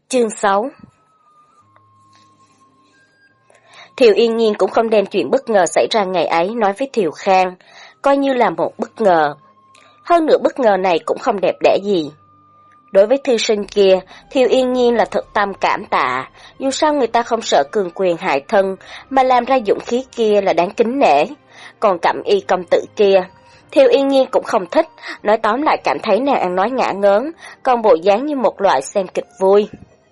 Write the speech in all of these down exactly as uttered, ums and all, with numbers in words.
Chương sáu. Thiều Yên Nhiên cũng không đem chuyện bất ngờ xảy ra ngày ấy nói với Thiều Khang, coi như là một bất ngờ. Hơn nữa bất ngờ này cũng không đẹp đẽ gì. Đối với thư sinh kia, Thiều Yên Nhiên là thật tâm cảm tạ, dù sao người ta không sợ cường quyền hại thân, mà làm ra dũng khí kia là đáng kính nể. Còn Cẩm Y công tử kia, Thiều Yên Nhiên cũng không thích, nói tóm lại cảm thấy nàng ăn nói ngả ngớn, còn bộ dáng như một loại xem kịch vui.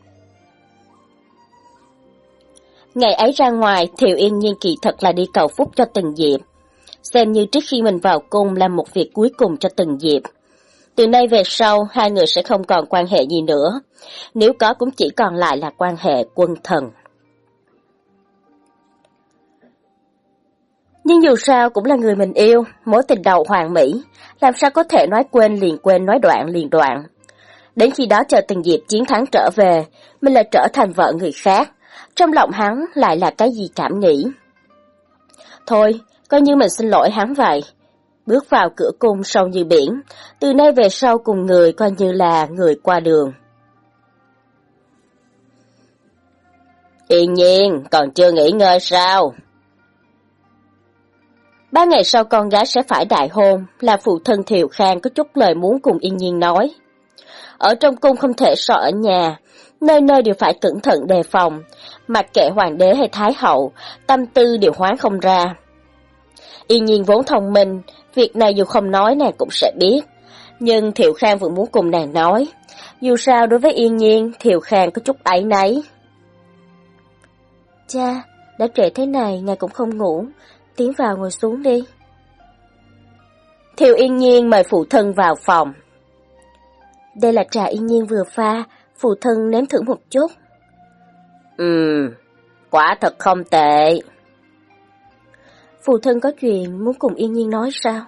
Ngày ấy ra ngoài, Thiều Yên Nhiên kỳ thật là đi cầu phúc cho Tần Diệp, xem như trước khi mình vào cung làm một việc cuối cùng cho Tần Diệp. Từ nay về sau, hai người sẽ không còn quan hệ gì nữa, nếu có cũng chỉ còn lại là quan hệ quân thần. Nhưng dù sao cũng là người mình yêu, mối tình đầu hoàn mỹ, làm sao có thể nói quên liền quên, nói đoạn liền đoạn. Đến khi đó chờ Tần Diệp chiến thắng trở về, mình lại trở thành vợ người khác, trong lòng hắn lại là cái gì cảm nghĩ. Thôi, coi như mình xin lỗi hắn vậy. Bước vào cửa cung sâu như biển, từ nay về sau cùng người coi như là người qua đường. Yên Nhiên, còn chưa nghỉ ngơi sao? Ba ngày sau con gái sẽ phải đại hôn, là phụ thân Thiều Khang có chút lời muốn cùng Yên Nhiên nói. Ở trong cung không thể so ở nhà, nơi nơi đều phải cẩn thận đề phòng, mặc kệ hoàng đế hay thái hậu, tâm tư đều hoán không ra. Yên Nhiên vốn thông minh, việc này dù không nói nàng cũng sẽ biết, nhưng Thiều Khang vẫn muốn cùng nàng nói. Dù sao đối với Yên Nhiên, Thiều Khang có chút áy náy. Cha, đã trễ thế này, ngài cũng không ngủ, tiến vào ngồi xuống đi. Thiều Yên Nhiên mời phụ thân vào phòng. Đây là trà Yên Nhiên vừa pha, phụ thân nếm thử một chút. Ừm, quả thật không tệ. Phụ thân có chuyện muốn cùng Yên Nhiên nói sao?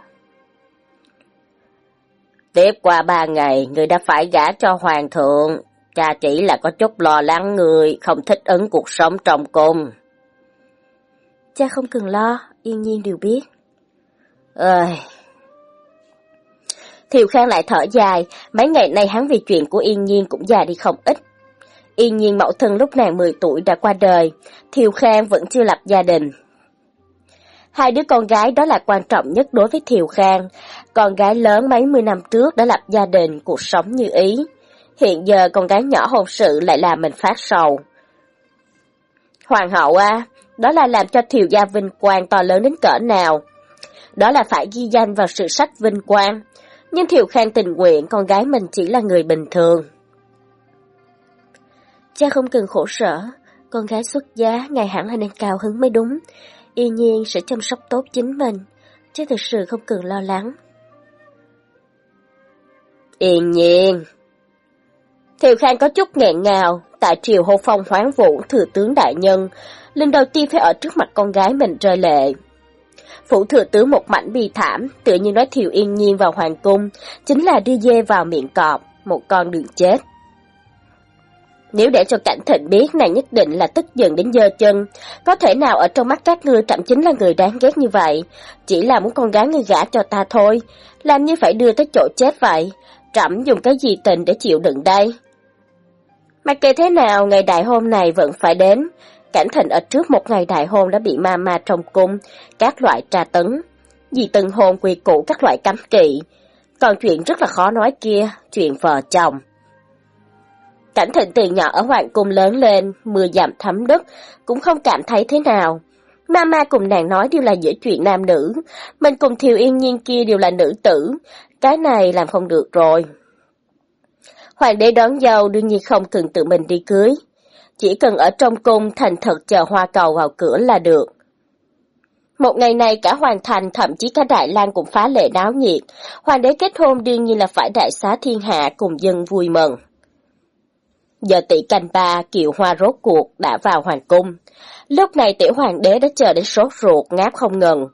Tiếp qua ba ngày, người đã phải gả cho hoàng thượng. Cha chỉ là có chút lo lắng người, không thích ứng cuộc sống trong cung. Cha không cần lo, Yên Nhiên đều biết. Ơi... Thiều Khang lại thở dài, mấy ngày nay hắn vì chuyện của Yên Nhiên cũng già đi không ít. Yên Nhiên mẫu thân lúc nàng mười tuổi đã qua đời, Thiều Khang vẫn chưa lập gia đình. Hai đứa con gái đó là quan trọng nhất đối với Thiều Khang, con gái lớn mấy mươi năm trước đã lập gia đình, cuộc sống như ý. Hiện giờ con gái nhỏ hôn sự lại làm mình phát sầu. Hoàng hậu à, đó là làm cho Thiều gia vinh quang to lớn đến cỡ nào. Đó là phải ghi danh vào sử sách vinh quang. Nhưng Thiều Khang tình nguyện con gái mình chỉ là người bình thường. Cha không cần khổ sở, con gái xuất giá ngày hẳn là nên cao hứng mới đúng. Yên Nhiên sẽ chăm sóc tốt chính mình, chứ thực sự không cần lo lắng. Yên Nhiên. Thiều Khang có chút nghẹn ngào, tại triều hô phong hoán vũ thừa tướng đại nhân, lần đầu tiên phải ở trước mặt con gái mình rơi lệ. Phủ thừa tướng một mảnh bi thảm, tự nhiên nói Thiều Yên Nhiên vào hoàng cung, chính là đưa dê vào miệng cọp, một con đường chết. Nếu để cho Cảnh Thịnh biết, nàng nhất định là tức giận đến giơ chân, có thể nào ở trong mắt các ngươi Trẫm chính là người đáng ghét như vậy, chỉ là muốn con gái ngươi gả cho ta thôi, làm như phải đưa tới chỗ chết vậy, Trẫm dùng cái gì tình để chịu đựng đây? Mặc kệ thế nào, ngày đại hôn này vẫn phải đến. Cảnh Thịnh ở trước một ngày đại hôn đã bị ma ma trong cung, các loại tra tấn, vì từng hôn quy củ các loại cấm kỵ. Còn chuyện rất là khó nói kia, chuyện vợ chồng. Cảnh Thịnh từ nhỏ ở hoàng cung lớn lên, mưa dầm thấm đất, cũng không cảm thấy thế nào. Ma ma cùng nàng nói đều là dễ chuyện nam nữ, mình cùng Thiều Yên Nhiên kia đều là nữ tử, cái này làm không được rồi. Hoàng đế đón dâu đương nhiên không cần tự mình đi cưới. Chỉ cần ở trong cung thành thật chờ hoa cầu vào cửa là được. Một ngày này cả hoàng thành, thậm chí cả Đại Lang cũng phá lệ náo nhiệt. Hoàng đế kết hôn đương nhiên là phải đại xá thiên hạ cùng dân vui mừng. Giờ tỷ canh ba, Kiều Hoa rốt cuộc đã vào hoàng cung. Lúc này tiểu hoàng đế đã chờ đến sốt ruột, ngáp không ngừng.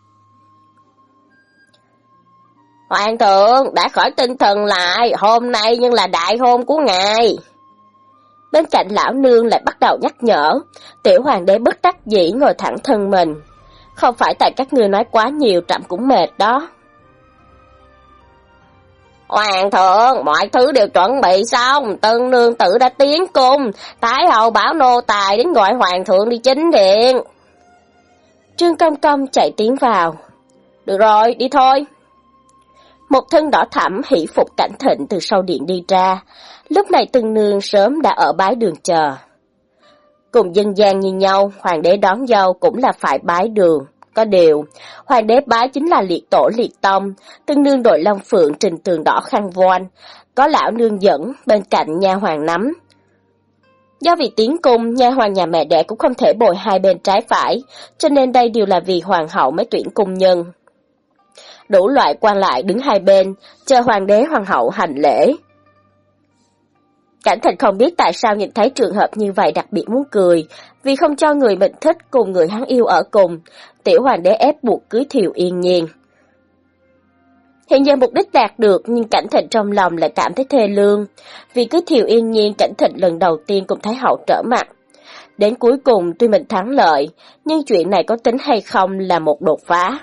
Hoàng thượng đã khỏi tinh thần lại, hôm nay nhưng là đại hôn của ngài. Bên cạnh lão nương lại bắt đầu nhắc nhở, tiểu hoàng đế bất đắc dĩ ngồi thẳng thân mình. Không phải tại các ngươi nói quá nhiều, Trẫm cũng mệt đó. Hoàng thượng, mọi thứ đều chuẩn bị xong, tân nương tử đã tiến cung, Thái hậu bảo nô tài đến gọi hoàng thượng đi chính điện. Trương Công Công chạy tiến vào. Được rồi, đi thôi. Một thân đỏ thẫm hỷ phục Cảnh Thịnh từ sau điện đi ra, lúc này tân nương sớm đã ở bái đường chờ. Cùng dân gian như nhau, hoàng đế đón dâu cũng là phải bái đường. Có điều, hoàng đế bái chính là liệt tổ liệt tông, tân nương đội long phượng trình tường đỏ khăn voan, có lão nương dẫn, bên cạnh nha hoàng nắm. Do vì tiến cung, nha hoàng nhà mẹ đẻ cũng không thể bồi hai bên trái phải, cho nên đây đều là vì hoàng hậu mới tuyển cung nhân. Đủ loại quan lại đứng hai bên, chờ hoàng đế hoàng hậu hành lễ. Cảnh Thịnh không biết tại sao nhìn thấy trường hợp như vậy đặc biệt muốn cười, vì không cho người mình thích cùng người hắn yêu ở cùng, tiểu hoàng đế ép buộc cưới Thiều Yên Nhiên. Hiện giờ mục đích đạt được, nhưng Cảnh Thịnh trong lòng lại cảm thấy thê lương, vì cưới Thiều Yên Nhiên Cảnh Thịnh lần đầu tiên cùng Thái hậu trở mặt. Đến cuối cùng tuy mình thắng lợi, nhưng chuyện này có tính hay không là một đột phá.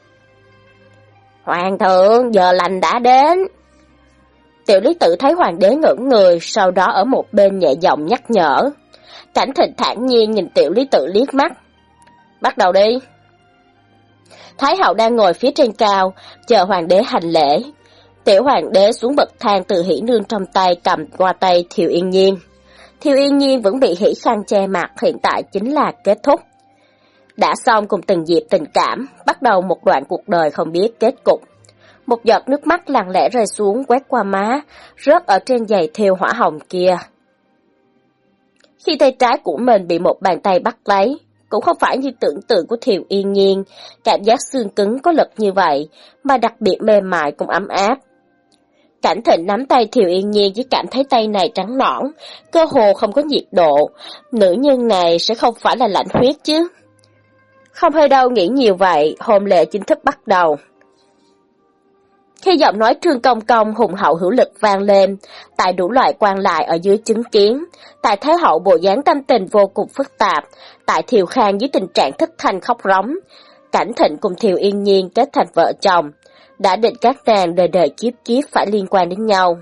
Hoàng thượng, giờ lành đã đến. Tiểu Lý Tự thấy hoàng đế ngẩn người, sau đó ở một bên nhẹ giọng nhắc nhở. Cảnh Thịnh thản nhiên nhìn Tiểu Lý Tự liếc mắt. Bắt đầu đi. Thái hậu đang ngồi phía trên cao, chờ hoàng đế hành lễ. Tiểu hoàng đế xuống bậc thang từ hỷ nương trong tay cầm qua tay Thiều Yên Nhiên. Thiều Yên Nhiên vẫn bị hỷ khăn che mặt, hiện tại chính là kết thúc. Đã xong cùng từng dịp tình cảm, bắt đầu một đoạn cuộc đời không biết kết cục. Một giọt nước mắt lặng lẽ rơi xuống quét qua má, rớt ở trên giày thêu hỏa hồng kia. Khi tay trái của mình bị một bàn tay bắt lấy, cũng không phải như tưởng tượng của Thiều Yên Nhiên, cảm giác xương cứng có lực như vậy, mà đặc biệt mềm mại cũng ấm áp. Cảnh Thịnh nắm tay Thiều Yên Nhiên chỉ cảm thấy tay này trắng nõn, cơ hồ không có nhiệt độ, nữ nhân này sẽ không phải là lạnh huyết chứ. Không hơi đâu nghĩ nhiều vậy, hôn lễ chính thức bắt đầu. Khi giọng nói Trương Công Công hùng hậu hữu lực vang lên, tại đủ loại quan lại ở dưới chứng kiến, tại Thái hậu bộ dáng tâm tình vô cùng phức tạp, tại Thiều Khang dưới tình trạng thất thanh khóc rống, Cảnh Thịnh cùng Thiều Yên Nhiên kết thành vợ chồng, đã định các nàng đời đời kiếp kiếp phải liên quan đến nhau.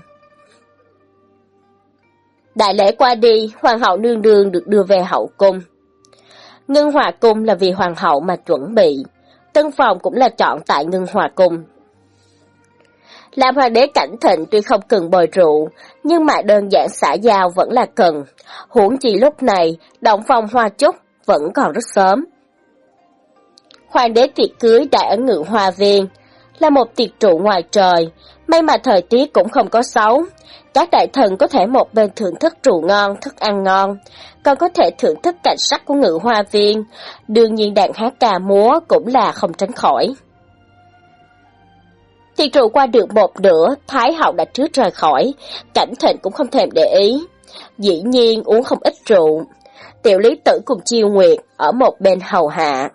Đại lễ qua đi, hoàng hậu nương nương được đưa về hậu cung. Ngân Hòa Cung là vì hoàng hậu mà chuẩn bị, tân phòng cũng là chọn tại Ngân Hòa Cung. Làm hoàng đế Cảnh Thịnh tuy không cần bồi rượu, nhưng mà đơn giản xã giao vẫn là cần, huống chi lúc này, động phòng hoa chúc vẫn còn rất sớm. Hoàng đế tiệc cưới đại ở Ngự Hoa Viên, là một tiệc trụ ngoài trời, may mà thời tiết cũng không có xấu. Các đại thần có thể một bên thưởng thức rượu ngon, thức ăn ngon, còn có thể thưởng thức cảnh sắc của Ngự Hoa Viên, đương nhiên đàn hát ca múa cũng là không tránh khỏi. Tiệc rượu qua được một nửa, Thái hậu đã trước rời khỏi, Cảnh Thịnh cũng không thèm để ý. Dĩ nhiên uống không ít rượu, Tiểu Lý Tự cùng Chiêu Nguyệt ở một bên hầu hạ.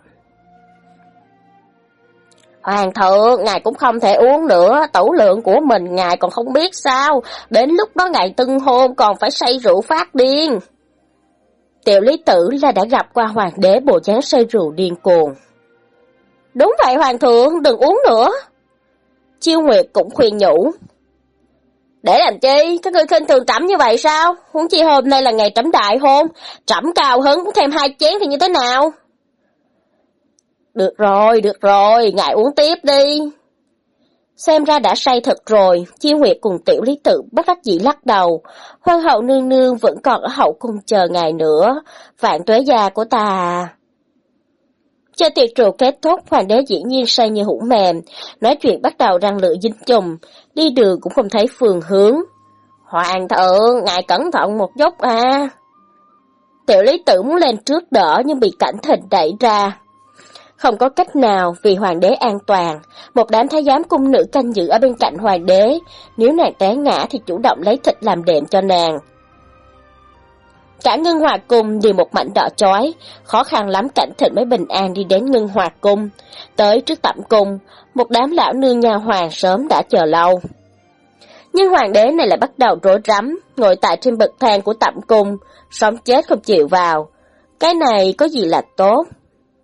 Hoàng thượng, ngài cũng không thể uống nữa, tửu lượng của mình ngài còn không biết sao, đến lúc đó ngài tân hôn còn phải say rượu phát điên. Tiểu Lý Tự là đã gặp qua hoàng đế bộ dáng say rượu điên cuồng. Đúng vậy hoàng thượng, đừng uống nữa. Chiêu Nguyệt cũng khuyên nhủ. Để làm chi, các ngươi khinh thường trẫm như vậy sao? Huống chi hôm nay là ngày trẫm đại hôn, trẫm cao hứng cũng thêm hai chén thì như thế nào? Được rồi, được rồi, ngài uống tiếp đi. Xem ra đã say thật rồi, Chiêu Nguyệt cùng Tiểu Lý Tự bất đắc dĩ lắc đầu. Hoàng hậu nương nương vẫn còn ở hậu cung chờ ngài nữa, vạn tuế gia của ta. Cho tiệc rượu kết thúc, hoàng đế dĩ nhiên say như hũ mềm, nói chuyện bắt đầu răng lửa dính chùm, đi đường cũng không thấy phương hướng. Hoàng thượng, ngài cẩn thận một chút à. Tiểu Lý Tự muốn lên trước đỡ nhưng bị Cảnh Thịnh đẩy ra. Không có cách nào vì hoàng đế an toàn, một đám thái giám cung nữ canh giữ ở bên cạnh hoàng đế, nếu nàng té ngã thì chủ động lấy thịt làm đệm cho nàng. Cả Ngân Hòa Cung đều một mảnh đỏ chói, khó khăn lắm Cảnh Thịnh mới bình an đi đến Ngân Hòa Cung. Tới trước tẩm cung, một đám lão nương nha hoàng sớm đã chờ lâu. Nhưng hoàng đế này lại bắt đầu rối rắm, ngồi tại trên bậc thang của tẩm cung, sống chết không chịu vào. Cái này có gì là tốt?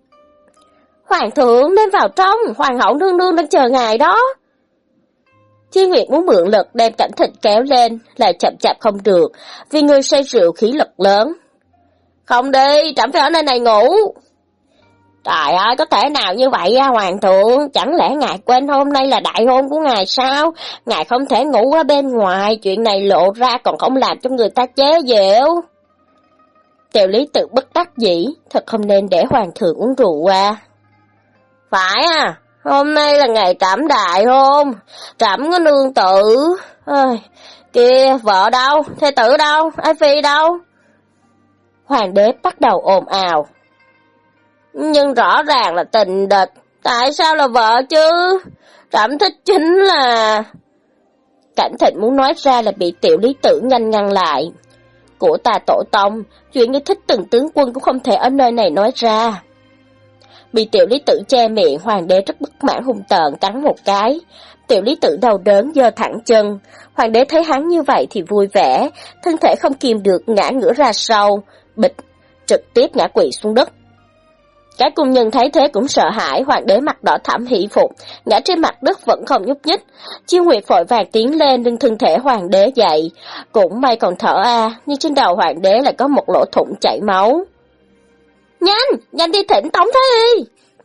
Hoàng thượng nên vào trong, hoàng hậu nương nương đang chờ ngài đó. Chiêu Nguyệt muốn mượn lực đem Cảnh Thịnh kéo lên, lại chậm chạp không được, vì người say rượu khí lực lớn. Không đi, trẫm phải ở nơi này ngủ. Trời ơi, có thể nào như vậy à, hoàng thượng? Chẳng lẽ ngài quên hôm nay là đại hôn của ngài sao? Ngài không thể ngủ ở bên ngoài, chuyện này lộ ra còn không làm cho người ta chế giễu. Tiểu Lý Tự bất đắc dĩ, thật không nên để hoàng thượng uống rượu qua. Phải à, hôm nay là ngày trẫm đại hôn, trẫm có nương tử. Ôi, kìa, vợ đâu, thê tử đâu, ái phi đâu? Hoàng đế bắt đầu ồn ào. Nhưng rõ ràng là tình địch, tại sao là vợ chứ? Trẫm thích chính là... Cảnh Thịnh muốn nói ra là bị Tiểu Lý Tự nhanh ngăn lại. Của ta tổ tông, chuyện như thích từng tướng quân cũng không thể ở nơi này nói ra. Bị Tiểu Lý Tự che miệng, hoàng đế rất bất mãn hung tợn cắn một cái. Tiểu Lý Tự đau đớn giơ thẳng chân. Hoàng đế thấy hắn như vậy thì vui vẻ, thân thể không kìm được ngã ngửa ra sau, bịch, trực tiếp ngã quỵ xuống đất. Các cung nhân thấy thế cũng sợ hãi, hoàng đế mặt đỏ thẫm hỉ phục, ngã trên mặt đất vẫn không nhúc nhích. Chiêu Nguyệt vội vàng tiến lên nâng thân thể hoàng đế dậy, cũng may còn thở a, nhưng trên đầu hoàng đế lại có một lỗ thủng chảy máu. Nhanh, nhanh đi thỉnh Tống Thái Y.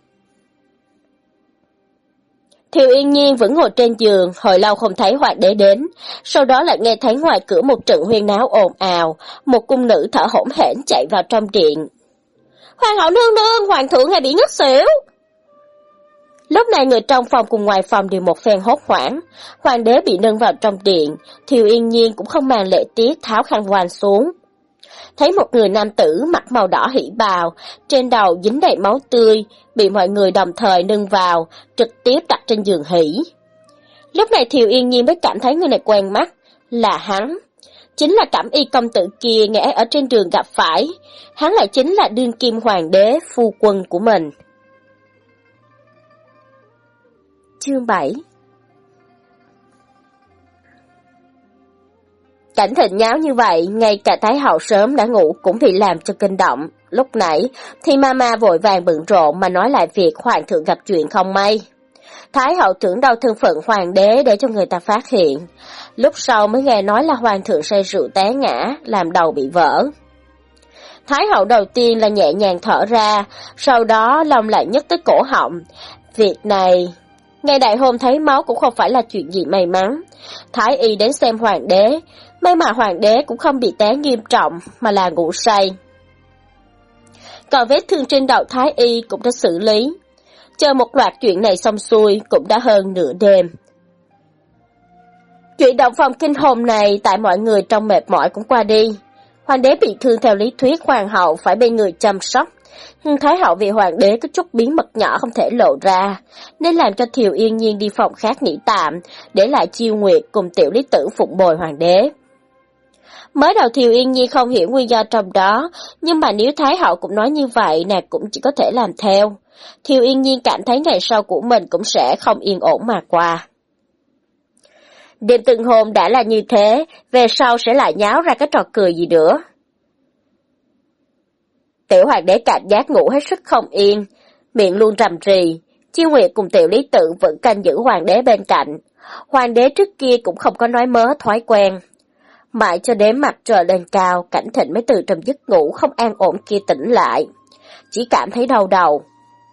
Thiều Yên Nhiên vẫn ngồi trên giường, hồi lâu không thấy hoàng đế đến, sau đó lại nghe thấy ngoài cửa một trận huyên náo ồn ào, một cung nữ thở hổn hển chạy vào trong điện. Hoàng hậu nương nương, hoàng thượng ngài bị ngất xỉu. Lúc này người trong phòng cùng ngoài phòng đều một phen hốt hoảng, hoàng đế bị nâng vào trong điện, Thiều Yên Nhiên cũng không màng lễ tiết tháo khăn voan xuống. Thấy một người nam tử mặc màu đỏ hỉ bào, trên đầu dính đầy máu tươi, bị mọi người đồng thời nâng vào, trực tiếp đặt trên giường hỉ. Lúc này Thiều Yên Nhiên mới cảm thấy người này quen mắt, là hắn. Chính là Cẩm Y công tử kia ngày ấy ở trên đường gặp phải, hắn lại chính là đương kim hoàng đế phu quân của mình. Chương bảy. Cảnh Thịnh nháo như vậy, ngay cả Thái hậu sớm đã ngủ cũng bị làm cho kinh động. Lúc nãy thì mama vội vàng bận rộn mà nói lại việc hoàng thượng gặp chuyện không may. Thái hậu tưởng đâu thân phận hoàng đế để cho người ta phát hiện. Lúc sau mới nghe nói là hoàng thượng say rượu té ngã, làm đầu bị vỡ. Thái hậu đầu tiên là nhẹ nhàng thở ra, sau đó lòng lại nhấc tới cổ họng. Việc này, ngày đại hôn thấy máu cũng không phải là chuyện gì may mắn. Thái y đến xem hoàng đế, may mà hoàng đế cũng không bị té nghiêm trọng mà là ngủ say. Còn vết thương trên đầu thái y cũng đã xử lý. Chờ một loạt chuyện này xong xuôi cũng đã hơn nửa đêm. Chuyện động phòng kinh hồn này tại mọi người trong mệt mỏi cũng qua đi. Hoàng đế bị thương theo lý thuyết hoàng hậu phải bên người chăm sóc. Nhưng Thái hậu vì hoàng đế có chút bí mật nhỏ không thể lộ ra, nên làm cho Thiều Yên Nhiên đi phòng khác nghỉ tạm, để lại Chiêu Nguyệt cùng Tiểu Lý Tự phụng bồi hoàng đế. Mới đầu Thiều Yên Nhiên không hiểu nguyên do trong đó, nhưng mà nếu Thái hậu cũng nói như vậy, nàng cũng chỉ có thể làm theo. Thiều Yên Nhiên cảm thấy ngày sau của mình cũng sẽ không yên ổn mà qua. Đêm tân hôn đã là như thế, về sau sẽ lại nháo ra cái trò cười gì nữa. Tiểu hoàng đế cảm giác ngủ hết sức không yên, miệng luôn rầm rì. Chiêu Nguyệt cùng Tiểu Lý Tự vẫn canh giữ hoàng đế bên cạnh. Hoàng đế trước kia cũng không có nói mớ thói quen. Mãi cho đến mặt trời lên cao, Cảnh Thịnh mới từ trong giấc ngủ không an ổn kia tỉnh lại. Chỉ cảm thấy đau đầu.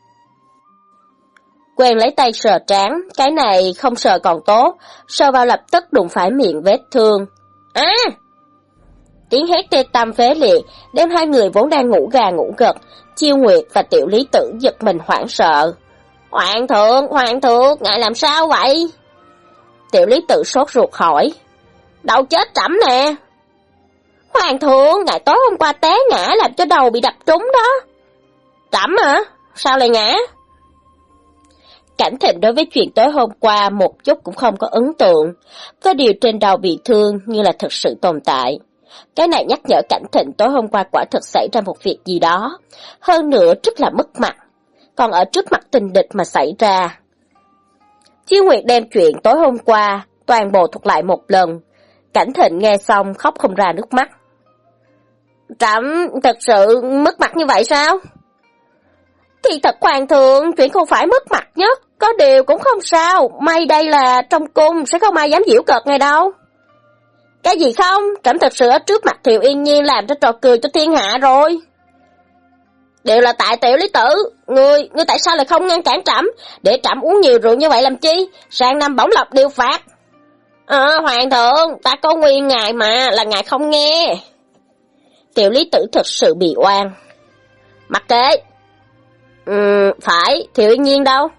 Quen lấy tay sờ trán, cái này không sờ còn tốt, sờ vào lập tức đụng phải miệng vết thương. À! Tiếng hét tê tâm phế liệt, đem hai người vốn đang ngủ gà ngủ gật, Chiêu Nguyệt và Tiểu Lý Tự giật mình hoảng sợ. Hoàng thượng, hoàng thượng, ngài làm sao vậy? Tiểu Lý Tự sốt ruột hỏi. Đầu chết trẫm nè. Hoàng thượng, ngài tối hôm qua té ngã làm cho đầu bị đập trúng đó. Trẫm hả? Sao lại ngã? Cảnh Thịnh đối với chuyện tối hôm qua một chút cũng không có ấn tượng, có điều trên đầu bị thương như là thực sự tồn tại. Cái này nhắc nhở Cảnh Thịnh tối hôm qua quả thực xảy ra một việc gì đó, hơn nữa rất là mất mặt, còn ở trước mặt tình địch mà xảy ra. Chiêu Nguyệt đem chuyện tối hôm qua toàn bộ thuật lại một lần, Cảnh Thịnh nghe xong khóc không ra nước mắt. Trẫm thật sự mất mặt như vậy sao? Thì thật hoàng thượng, chuyện không phải mất mặt nhất, Có điều cũng không sao, may đây là trong cung, sẽ không ai dám giễu cợt ngài đâu. Cái gì không, trẫm thật sự ở trước mặt Thiệu Yên Nhiên làm cho trò cười cho thiên hạ rồi. Đều là tại Tiểu Lý Tử, ngươi, ngươi tại sao lại không ngăn cản trẫm, để trẫm uống nhiều rượu như vậy làm chi, sang năm bổng lộc điều phạt. Ờ, hoàng thượng, ta có nguyên ngài mà, là ngài không nghe. Tiểu Lý Tử thật sự bị oan. Mặc kệ. Ừ, phải, Thiệu Yên Nhiên đâu?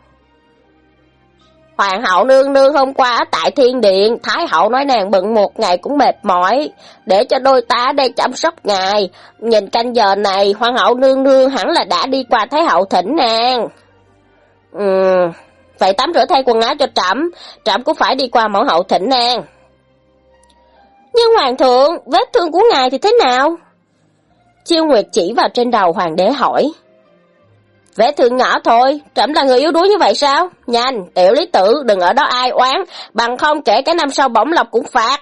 Hoàng hậu nương nương hôm qua ở tại thiên điện, Thái hậu nói nàng bận một ngày cũng mệt mỏi, để cho đôi ta ở đây chăm sóc ngài. Nhìn canh giờ này, hoàng hậu nương nương hẳn là đã đi qua Thái hậu thỉnh nàng. Ừ, vậy tắm rửa thay quần áo cho trẫm, trẫm cũng phải đi qua mẫu hậu thỉnh nàng. Nhưng hoàng thượng, vết thương của ngài thì thế nào? Chiêu Nguyệt chỉ vào trên đầu hoàng đế hỏi. Vết thương nhỏ thôi, trẫm là người yếu đuối như vậy sao? Nhanh, Tiểu Lý Tử, đừng ở đó ai oán, bằng không kể cái năm sau bổng lộc cũng phạt.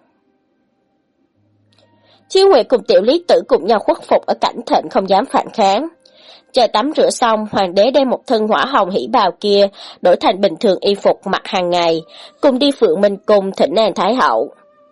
Chiêu Nguyệt cùng Tiểu Lý Tử cùng nhau khuất phục ở cảnh thịnh không dám phản kháng. Chờ tắm rửa xong, hoàng đế đem một thân hỏa hồng hỉ bào kia đổi thành bình thường y phục mặc hàng ngày, cùng đi Phượng Minh cung thỉnh nàng Thái hậu.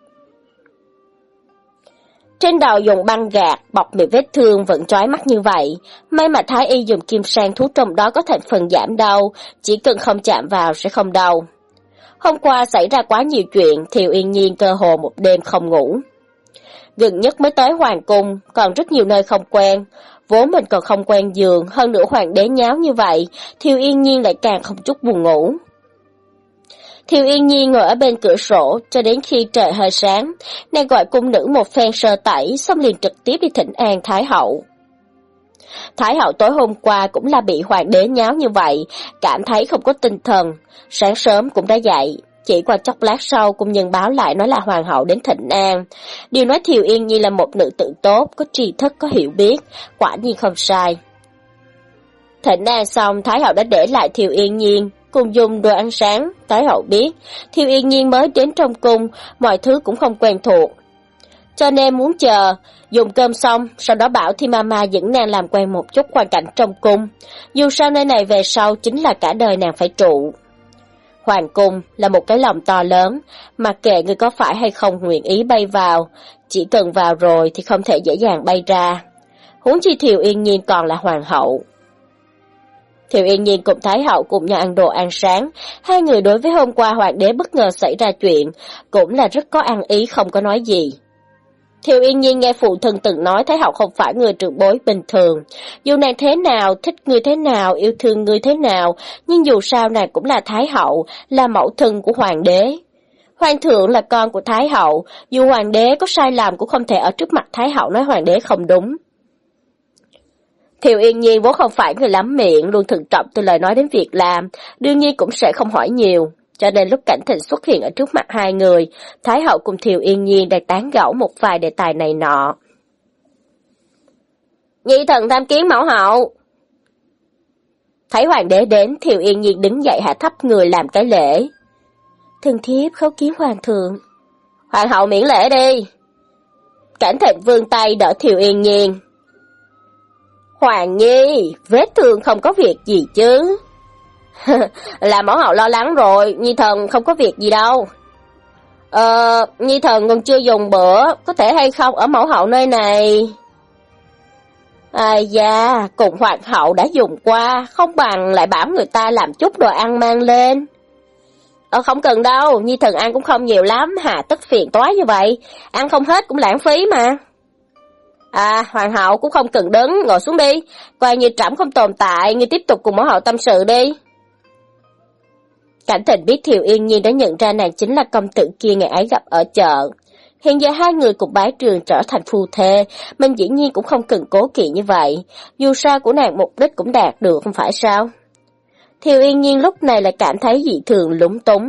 Trên đầu dùng băng gạc bọc miệng vết thương vẫn chói mắt như vậy, may mà thái y dùng kim sang thuốc trong đó có thành phần giảm đau, chỉ cần không chạm vào sẽ không đau. Hôm qua xảy ra quá nhiều chuyện, Thiệu Yên Nhiên cơ hồ một đêm không ngủ. Gần nhất mới tới hoàng cung, còn rất nhiều nơi không quen, vốn mình còn không quen giường, hơn nữa hoàng đế nháo như vậy, Thiệu Yên Nhiên lại càng không chút buồn ngủ. Thiệu Yên Nhiên ngồi ở bên cửa sổ cho đến khi trời hơi sáng, nàng gọi cung nữ một phen sơ tẩy, xong liền trực tiếp đi thỉnh an Thái hậu. Thái hậu tối hôm qua cũng là bị hoàng đế nháo như vậy, cảm thấy không có tinh thần, sáng sớm cũng đã dậy, chỉ qua chốc lát sau cung nhân báo lại nói là hoàng hậu đến thỉnh an. Điều nói Thiệu Yên Nhiên là một nữ tử tốt, có tri thức, có hiểu biết, quả nhiên không sai. Thỉnh an xong, Thái hậu đã để lại Thiệu Yên Nhiên cùng dùng đồ ăn sáng. Thái hậu biết Thiệu Yên Nhiên mới đến trong cung, mọi thứ cũng không quen thuộc, cho nên muốn chờ dùng cơm xong, sau đó bảo Thi Mama dẫn nàng làm quen một chút hoàn cảnh trong cung. Dù sao nơi này về sau chính là cả đời nàng phải trụ. Hoàng cung là một cái lòng to lớn, mặc kệ người có phải hay không nguyện ý bay vào, chỉ cần vào rồi thì không thể dễ dàng bay ra. Huống chi Thiệu Yên Nhiên còn là hoàng hậu. Thiệu Yên Nhiên cùng Thái hậu cùng nhau ăn đồ ăn sáng, hai người đối với hôm qua hoàng đế bất ngờ xảy ra chuyện, cũng là rất có ăn ý không có nói gì. Thiệu Yên Nhiên nghe phụ thân từng nói Thái hậu không phải người trưởng bối bình thường, dù nàng thế nào, thích người thế nào, yêu thương người thế nào, nhưng dù sao nàng cũng là Thái hậu, là mẫu thân của hoàng đế. Hoàng thượng là con của Thái hậu, dù hoàng đế có sai lầm cũng không thể ở trước mặt Thái hậu nói hoàng đế không đúng. Thiệu Yên Nhiên vốn không phải người lắm miệng, luôn thận trọng từ lời nói đến việc làm, đương nhiên cũng sẽ không hỏi nhiều. Cho nên lúc Cảnh Thịnh xuất hiện ở trước mặt hai người, Thái hậu cùng Thiệu Yên Nhiên đang tán gẫu một vài đề tài này nọ. Nhi thần tham kiến mẫu hậu. Thấy hoàng đế đến, Thiệu Yên Nhiên đứng dậy hạ thấp người làm cái lễ. Thần thiếp khấu kiến hoàng thượng. Hoàng hậu miễn lễ đi. Cảnh Thịnh vươn tay đỡ Thiệu Yên Nhiên. Hoàng nhi, vết thương không có việc gì chứ? Là mẫu hậu lo lắng rồi, Nhi thần không có việc gì đâu. Ờ, Nhi thần còn chưa dùng bữa, có thể hay không ở mẫu hậu nơi này? Ai da, cùng hoàng hậu đã dùng qua, không bằng lại bảo người ta làm chút đồ ăn mang lên. Ờ, không cần đâu, Nhi thần ăn cũng không nhiều lắm, hà tất phiền toái như vậy, ăn không hết cũng lãng phí mà. À, hoàng hậu cũng không cần đứng, ngồi xuống đi, coi như trẫm không tồn tại, ngươi tiếp tục cùng mẫu hậu tâm sự đi. Cảnh Thịnh biết Thiệu Yên Nhiên đã nhận ra nàng chính là công tử kia ngày ấy gặp ở chợ. Hiện giờ hai người cùng bái trường trở thành phu thê, mình dĩ nhiên cũng không cần cố kỵ như vậy, dù sao của nàng mục đích cũng đạt được không phải sao. Thiệu Yên Nhiên lúc này lại cảm thấy dị thường lúng túng.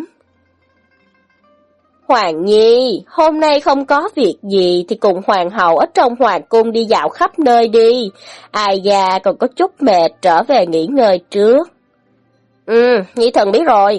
Hoàng nhi, hôm nay không có việc gì thì cùng hoàng hậu ở trong hoàng cung đi dạo khắp nơi đi. Ai da còn có chút mệt, trở về nghỉ ngơi trước. Ừ, Nhi thần biết rồi.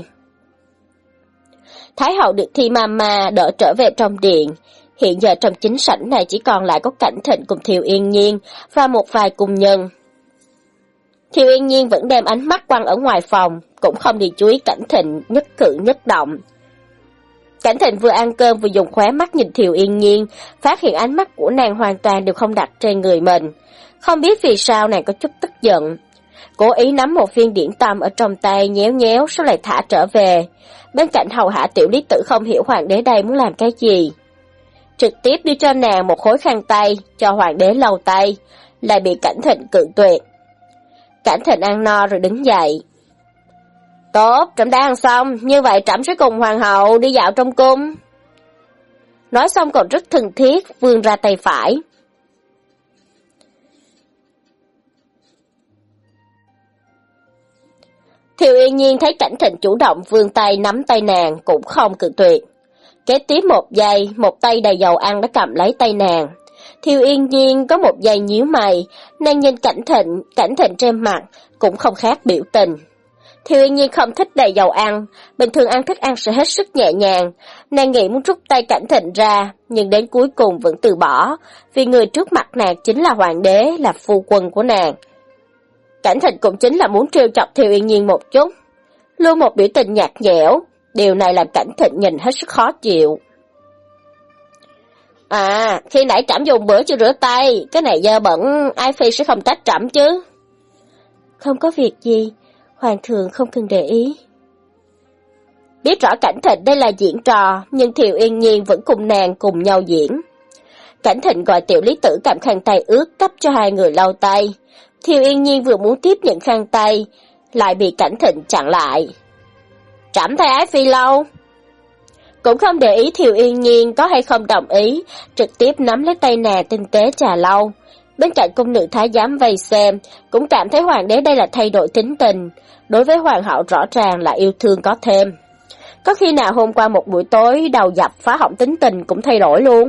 Thái hậu được Thi Mama đỡ trở về trong điện. Hiện giờ trong chính sảnh này chỉ còn lại có Cảnh Thịnh cùng Thiệu Yên Nhiên và một vài cung nhân. Thiệu Yên Nhiên vẫn đem ánh mắt quăng ở ngoài phòng, cũng không đi chú ý Cảnh Thịnh nhất cử nhất động. Cảnh Thịnh vừa ăn cơm vừa dùng khóe mắt nhìn Thiều Yên Nhiên, phát hiện ánh mắt của nàng hoàn toàn đều không đặt trên người mình. Không biết vì sao nàng có chút tức giận. Cố ý nắm một viên điển tâm ở trong tay nhéo nhéo sau lại thả trở về. Bên cạnh hầu hạ Tiểu Lý Tử không hiểu hoàng đế đây muốn làm cái gì. Trực tiếp đưa cho nàng một khối khăn tay, cho hoàng đế lau tay, lại bị Cảnh Thịnh cự tuyệt. Cảnh Thịnh ăn no rồi đứng dậy. Tốt, trẫm đã ăn xong, như vậy trẫm sẽ cùng hoàng hậu đi dạo trong cung. Nói xong còn rất thân thiết, vươn ra tay phải. Thiều Yên Nhiên thấy Cảnh Thịnh chủ động vươn tay nắm tay nàng cũng không cự tuyệt. Kế tiếp một giây, một tay đầy dầu ăn đã cầm lấy tay nàng. Thiều Yên Nhiên có một giây nhíu mày, nàng nhìn Cảnh Thịnh, Cảnh Thịnh trên mặt cũng không khác biểu tình. Thiều Yên Nhiên không thích đầy dầu ăn, bình thường ăn thức ăn sẽ hết sức nhẹ nhàng. Nàng nghĩ muốn rút tay Cảnh Thịnh ra, nhưng đến cuối cùng vẫn từ bỏ, vì người trước mặt nàng chính là hoàng đế, là phu quân của nàng. Cảnh Thịnh cũng chính là muốn trêu chọc Thiều Yên Nhiên một chút, luôn một biểu tình nhạt nhẽo, điều này làm Cảnh Thịnh nhìn hết sức khó chịu. À, khi nãy trẫm dùng bữa chưa rửa tay, cái này dơ bẩn, Ái Phi sẽ không trách trẫm chứ? Không có việc gì, hoàng thượng không cần để ý. Biết rõ Cảnh Thịnh đây là diễn trò, nhưng Thiều Yên Nhiên vẫn cùng nàng cùng nhau diễn. Cảnh Thịnh gọi Tiểu Lý Tử cầm khăn tay ướt cấp cho hai người lau tay. Thiều Yên Nhiên vừa muốn tiếp nhận khăn tay, lại bị Cảnh Thịnh chặn lại. Trẫm thay Ái Phi lau. Cũng không để ý Thiều Yên Nhiên có hay không đồng ý, trực tiếp nắm lấy tay nàng tinh tế trà lau. Bên cạnh cung nữ thái giám vây xem, cũng cảm thấy hoàng đế đây là thay đổi tính tình, đối với hoàng hậu rõ ràng là yêu thương có thêm. Có khi nào hôm qua một buổi tối đầu dập phá hỏng tính tình cũng thay đổi luôn?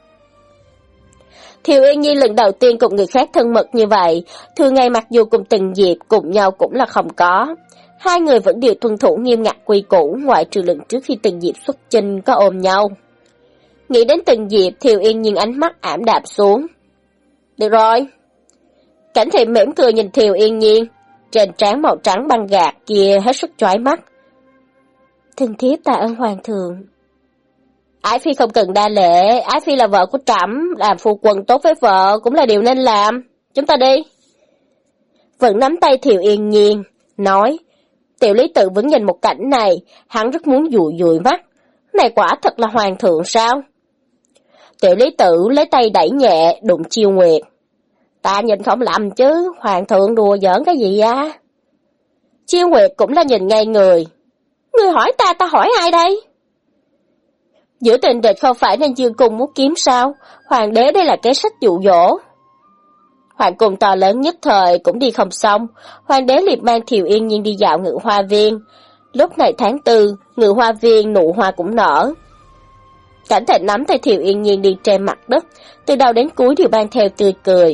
Thiều Yên Nhiên lần đầu tiên cùng người khác thân mật như vậy, thường ngày mặc dù cùng Từng Diệp cùng nhau cũng là không có. Hai người vẫn đều tuân thủ nghiêm ngặt quy củ, ngoại trừ lần trước khi Từng Diệp xuất chinh có ôm nhau. Nghĩ đến Từng Diệp, Thiều Yên Nhiên ánh mắt ảm đạm xuống. Được rồi. Cảnh Thịnh mỉm cười nhìn Thiều Yên Nhiên, trên trán màu trắng băng gạc kia hết sức chói mắt. Thần thiếp tạ ơn hoàng thượng. Ái Phi không cần đa lễ, Ái Phi là vợ của trẫm, làm phu quân tốt với vợ cũng là điều nên làm. Chúng ta đi. Vẫn nắm tay Thiều Yên Nhiên, nói. Tiểu Lý Tự vẫn nhìn một cảnh này, hắn rất muốn dụi dụi mắt. Này quả thật là hoàng thượng sao? Tiểu Lý Tự lấy tay đẩy nhẹ, đụng Chiêu Nguyệt. Ta nhìn không lầm chứ, hoàng thượng đùa giỡn cái gì á? Chiêu Nguyệt cũng là nhìn ngay người. Người hỏi ta, ta hỏi ai đây? Giữa tình địch không phải nên dương cung muốn kiếm sao? Hoàng đế đây là kế sách dụ dỗ. Hoàng cung to lớn nhất thời cũng đi không xong, hoàng đế liền mang Thiều Yên Nhiên đi dạo Ngự Hoa Viên. Lúc này tháng tư, Ngự Hoa Viên nụ hoa cũng nở. Cảnh Thịnh nắm tay Thiều Yên Nhiên đi trên mặt đất, từ đầu đến cuối đều mang theo tươi cười.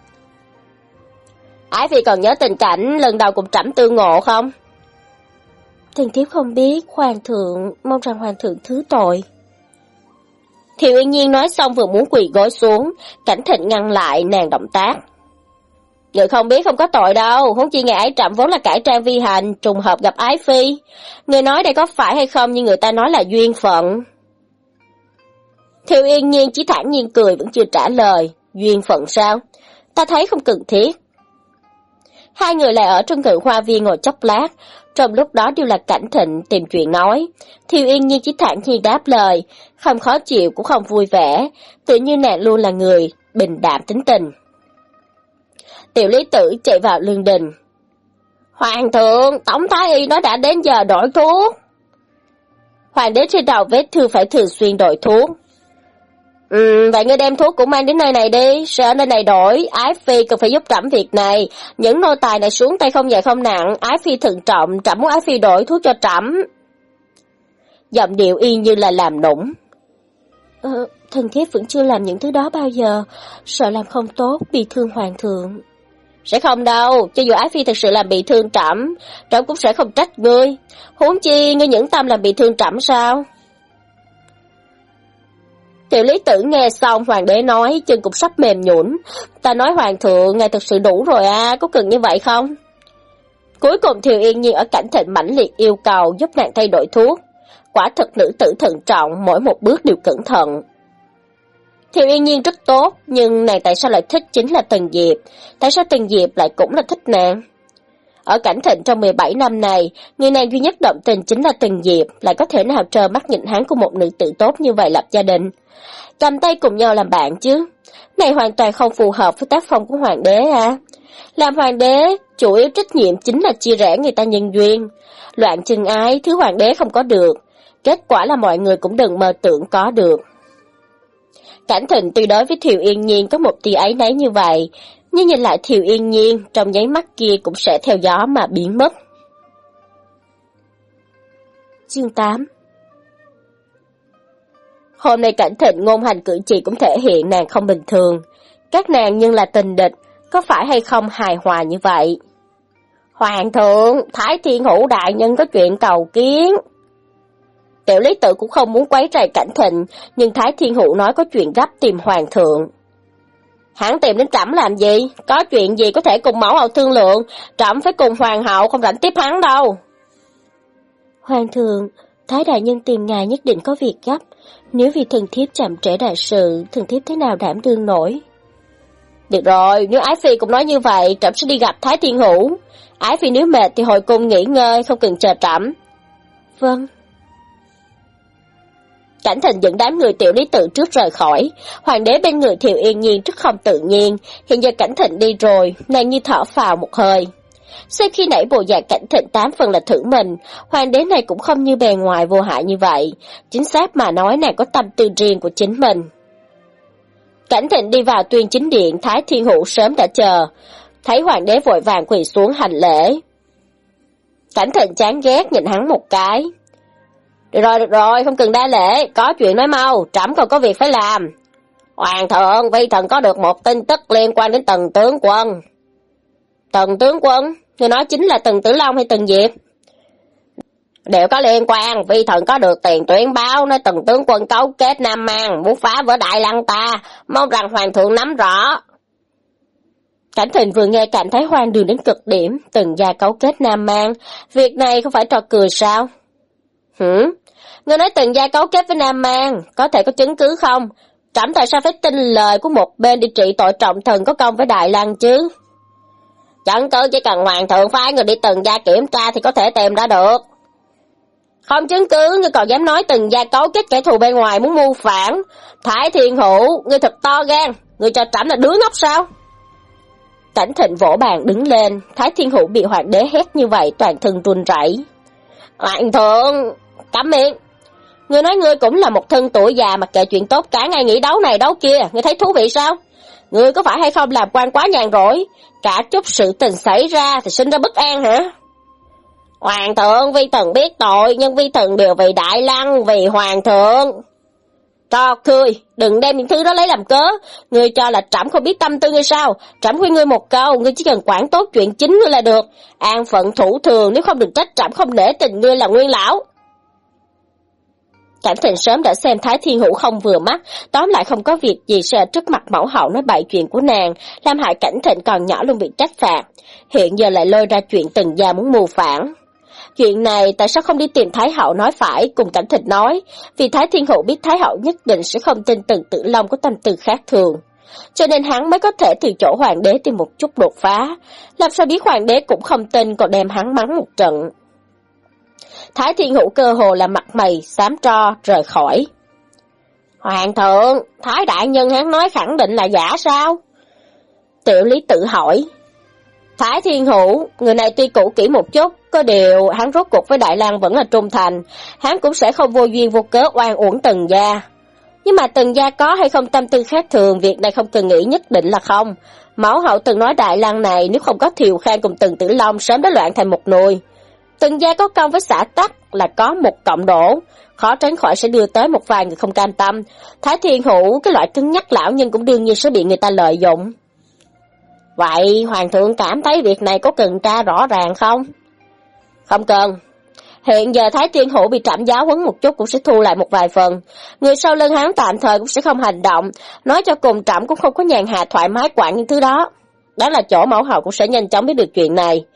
Ái Phi còn nhớ tình cảnh lần đầu cùng trẫm tương ngộ không? Thần thiếp không biết, hoàng thượng, mong rằng hoàng thượng thứ tội. Thiều Yên Nhiên nói xong vừa muốn quỳ gối xuống, Cảnh Thịnh ngăn lại nàng động tác. Người không biết không có tội đâu, huống chi ngày ấy trẫm vốn là cải trang vi hành, trùng hợp gặp Ái Phi. Người nói đây có phải hay không nhưng người ta nói là duyên phận. Thiều Yên Nhiên chỉ thản nhiên cười vẫn chưa trả lời. Duyên phận sao? Ta thấy không cần thiết. Hai người lại ở trong Ngự Hoa Viên ngồi chốc lát, trong lúc đó đều là Cảnh Thịnh tìm chuyện nói. Thiều Yên Nhiên chỉ thản nhiên đáp lời, không khó chịu cũng không vui vẻ, tự như nàng luôn là người bình đạm tính tình. Tiểu Lý Tử chạy vào lương đình. Hoàng thượng, Tổng Thái Y nói đã đến giờ đổi thuốc. Hoàng đế trên đầu vết thương phải thường xuyên đổi thuốc. Ừ, vậy ngươi đem thuốc cũng mang đến nơi này đi, sợ nơi này đổi, Ái Phi cần phải giúp trẫm việc này. Những nô tài này xuống tay không nhẹ không nặng, Ái Phi thận trọng, trẫm muốn Ái Phi đổi thuốc cho trẫm. Giọng điệu y như là làm nũng. Ờ, thần thiếp vẫn chưa làm những thứ đó bao giờ, sợ làm không tốt, bị thương hoàng thượng. Sẽ không đâu, cho dù Ái Phi thật sự làm bị thương trẫm, trẫm cũng sẽ không trách ngươi. Huống chi ngươi nhẫn tâm làm bị thương trẫm sao? Tiểu Lý Tử nghe xong hoàng đế nói, chân cũng sắp mềm nhũn. Ta nói hoàng thượng, ngài thật sự đủ rồi à, có cần như vậy không? Cuối cùng Thiều Yên Nhiên ở Cảnh Thịnh mãnh liệt yêu cầu giúp nàng thay đổi thuốc. Quả thực nữ tử thận trọng, mỗi một bước đều cẩn thận. Thiều Yên Nhiên rất tốt, nhưng nàng tại sao lại thích chính là Tần Diệp? Tại sao Tần Diệp lại cũng là thích nàng? Ở Cảnh Thịnh trong mười bảy năm này, người nàng duy nhất động tình chính là Tần Diệp, lại có thể nào trơ mắt nhìn hắn của một nữ tử tốt như vậy lập gia đình. Cầm tay cùng nhau làm bạn chứ. Này hoàn toàn không phù hợp với tác phong của hoàng đế à. Làm hoàng đế, chủ yếu trách nhiệm chính là chia rẽ người ta nhân duyên. Loạn chân ái, thứ hoàng đế không có được. Kết quả là mọi người cũng đừng mơ tưởng có được. Cảnh Thịnh tuy đối với Thiều Yên Nhiên có một tia áy náy như vậy, nhưng nhìn lại Thiều Yên Nhiên, trong nháy mắt kia cũng sẽ theo gió mà biến mất. Chương tám. Hôm nay Cảnh Thịnh ngôn hành cử chỉ cũng thể hiện nàng không bình thường. Các nàng nhưng là tình địch, có phải hay không hài hòa như vậy? Hoàng thượng, Thái Thiên Hữu đại nhân có chuyện cầu kiến. Tiểu Lý Tự cũng không muốn quấy rầy Cảnh Thịnh, nhưng Thái Thiên Hữu nói có chuyện gấp tìm hoàng thượng. Hắn tìm đến trẫm làm gì? Có chuyện gì có thể cùng mẫu hậu thương lượng, trẫm phải cùng hoàng hậu không rảnh tiếp hắn đâu. Hoàng thượng, Thái đại nhân tìm ngài nhất định có việc gấp, nếu vì thần thiếp chậm trễ đại sự, thần thiếp thế nào đảm đương nổi? Được rồi, nếu Ái Phi cũng nói như vậy, trẫm sẽ đi gặp Thái Thiên Hữu. Ái Phi nếu mệt thì hồi cung nghỉ ngơi, không cần chờ trẫm. Vâng. Cảnh Thịnh dẫn đám người Tiểu Lý Tự trước rời khỏi, hoàng đế bên người Thiều Yên Nhiên rất không tự nhiên, hiện giờ Cảnh Thịnh đi rồi, nàng như thở phào một hơi. Sau khi nãy bộ dạng Cảnh Thịnh tám phần là thử mình, hoàng đế này cũng không như bề ngoài vô hại như vậy, chính xác mà nói nàng có tâm tư riêng của chính mình. Cảnh Thịnh đi vào Tuyên Chính Điện, Thái Thiên Hữu sớm đã chờ, thấy hoàng đế vội vàng quỳ xuống hành lễ. Cảnh Thịnh chán ghét nhìn hắn một cái. Được rồi, được rồi, không cần đa lễ, có chuyện nói mau, trẫm còn có việc phải làm. Hoàng thượng, vi thần có được một tin tức liên quan đến Tần tướng quân. Tần tướng quân? Người nói chính là Tần Tử Long hay Tần Diệp? Đều có liên quan, vi thần có được tiền tuyển báo nói Tần tướng quân cấu kết Nam Mang, muốn phá vỡ Đại Lăng ta, mong rằng hoàng thượng nắm rõ. Cảnh Thịnh vừa nghe cảm thấy hoang đường đến cực điểm, Tần gia cấu kết Nam Mang, việc này không phải trò cười sao? Hử? Ngươi nói Tần gia cấu kết với Nam Mang, có thể có chứng cứ không? Trẫm tại sao phải tin lời của một bên đi trị tội trọng thần có công với Đại Lăng chứ? Chứng cứ chỉ cần hoàng thượng phái người đi Tần gia kiểm tra thì có thể tìm ra được. Không chứng cứ, ngươi còn dám nói Tần gia cấu kết kẻ thù bên ngoài muốn mưu phản. Thái Thiên Hữu, ngươi thật to gan, ngươi cho trẫm là đứa ngốc sao? Cảnh Thịnh vỗ bàn đứng lên, Thái Thiên Hữu bị hoàng đế hét như vậy toàn thân run rẩy. Hoàng thượng, cấm miệng. Ngươi nói ngươi cũng là một thân tuổi già mặc kệ chuyện tốt cả ngày nghỉ đấu này đấu kia, ngươi thấy thú vị sao? Ngươi có phải hay không làm quan quá nhàn rỗi, cả chút sự tình xảy ra thì sinh ra bất an hả? Hoàng thượng, vi thần biết tội, nhưng vi thần đều vì Đại Lăng, vì hoàng thượng. Trò cười, đừng đem những thứ đó lấy làm cớ, ngươi cho là trẫm không biết tâm tư ngươi sao? Trẫm khuyên ngươi một câu, ngươi chỉ cần quản tốt chuyện chính ngươi là được, an phận thủ thường, nếu không được trách trẫm không nể tình ngươi là nguyên lão. Cảnh Thịnh sớm đã xem Thái Thiên Hữu không vừa mắt, tóm lại không có việc gì sợ trước mặt mẫu hậu nói bậy chuyện của nàng, làm hại Cảnh Thịnh còn nhỏ luôn bị trách phạt, hiện giờ lại lôi ra chuyện Tần gia muốn mưu phản. Chuyện này tại sao không đi tìm Thái hậu nói phải cùng Cảnh Thịnh nói, vì Thái Thiên Hữu biết Thái hậu nhất định sẽ không tin Tần Tử Long có tâm tư khác thường, cho nên hắn mới có thể từ chỗ hoàng đế tìm một chút đột phá, làm sao biết hoàng đế cũng không tin còn đem hắn mắng một trận. Thái Thiên Hữu cơ hồ là mặt mày xám tro rời khỏi. Hoàng thượng, Thái đại nhân hắn nói khẳng định là giả sao? Tiểu Lý Tự hỏi. Thái Thiên Hữu, người này tuy cũ kỹ một chút, có điều hắn rốt cuộc với Đại Lăng vẫn là trung thành, hắn cũng sẽ không vô duyên vô cớ oan uổng Tần gia. Nhưng mà Tần gia có hay không tâm tư khác thường, việc này không cần nghĩ nhất định là không. Mẫu hậu từng nói Đại Lăng này nếu không có Thiều Khang cùng Tần Tử Long sớm đã loạn thành một nồi. Tần gia có công với xã Tắc là có một cộng đổ, khó tránh khỏi sẽ đưa tới một vài người không cam tâm. Thái Thiên Hữu, cái loại cứng nhắc lão nhân cũng đương nhiên sẽ bị người ta lợi dụng. Vậy hoàng thượng cảm thấy việc này có cần tra rõ ràng không? Không cần. Hiện giờ Thái Thiên Hữu bị trẫm giáo huấn một chút cũng sẽ thu lại một vài phần. Người sau lưng hắn tạm thời cũng sẽ không hành động, nói cho cùng trẫm cũng không có nhàn hạ thoải mái quản những thứ đó. Đó là chỗ mẫu hậu cũng sẽ nhanh chóng biết được chuyện này.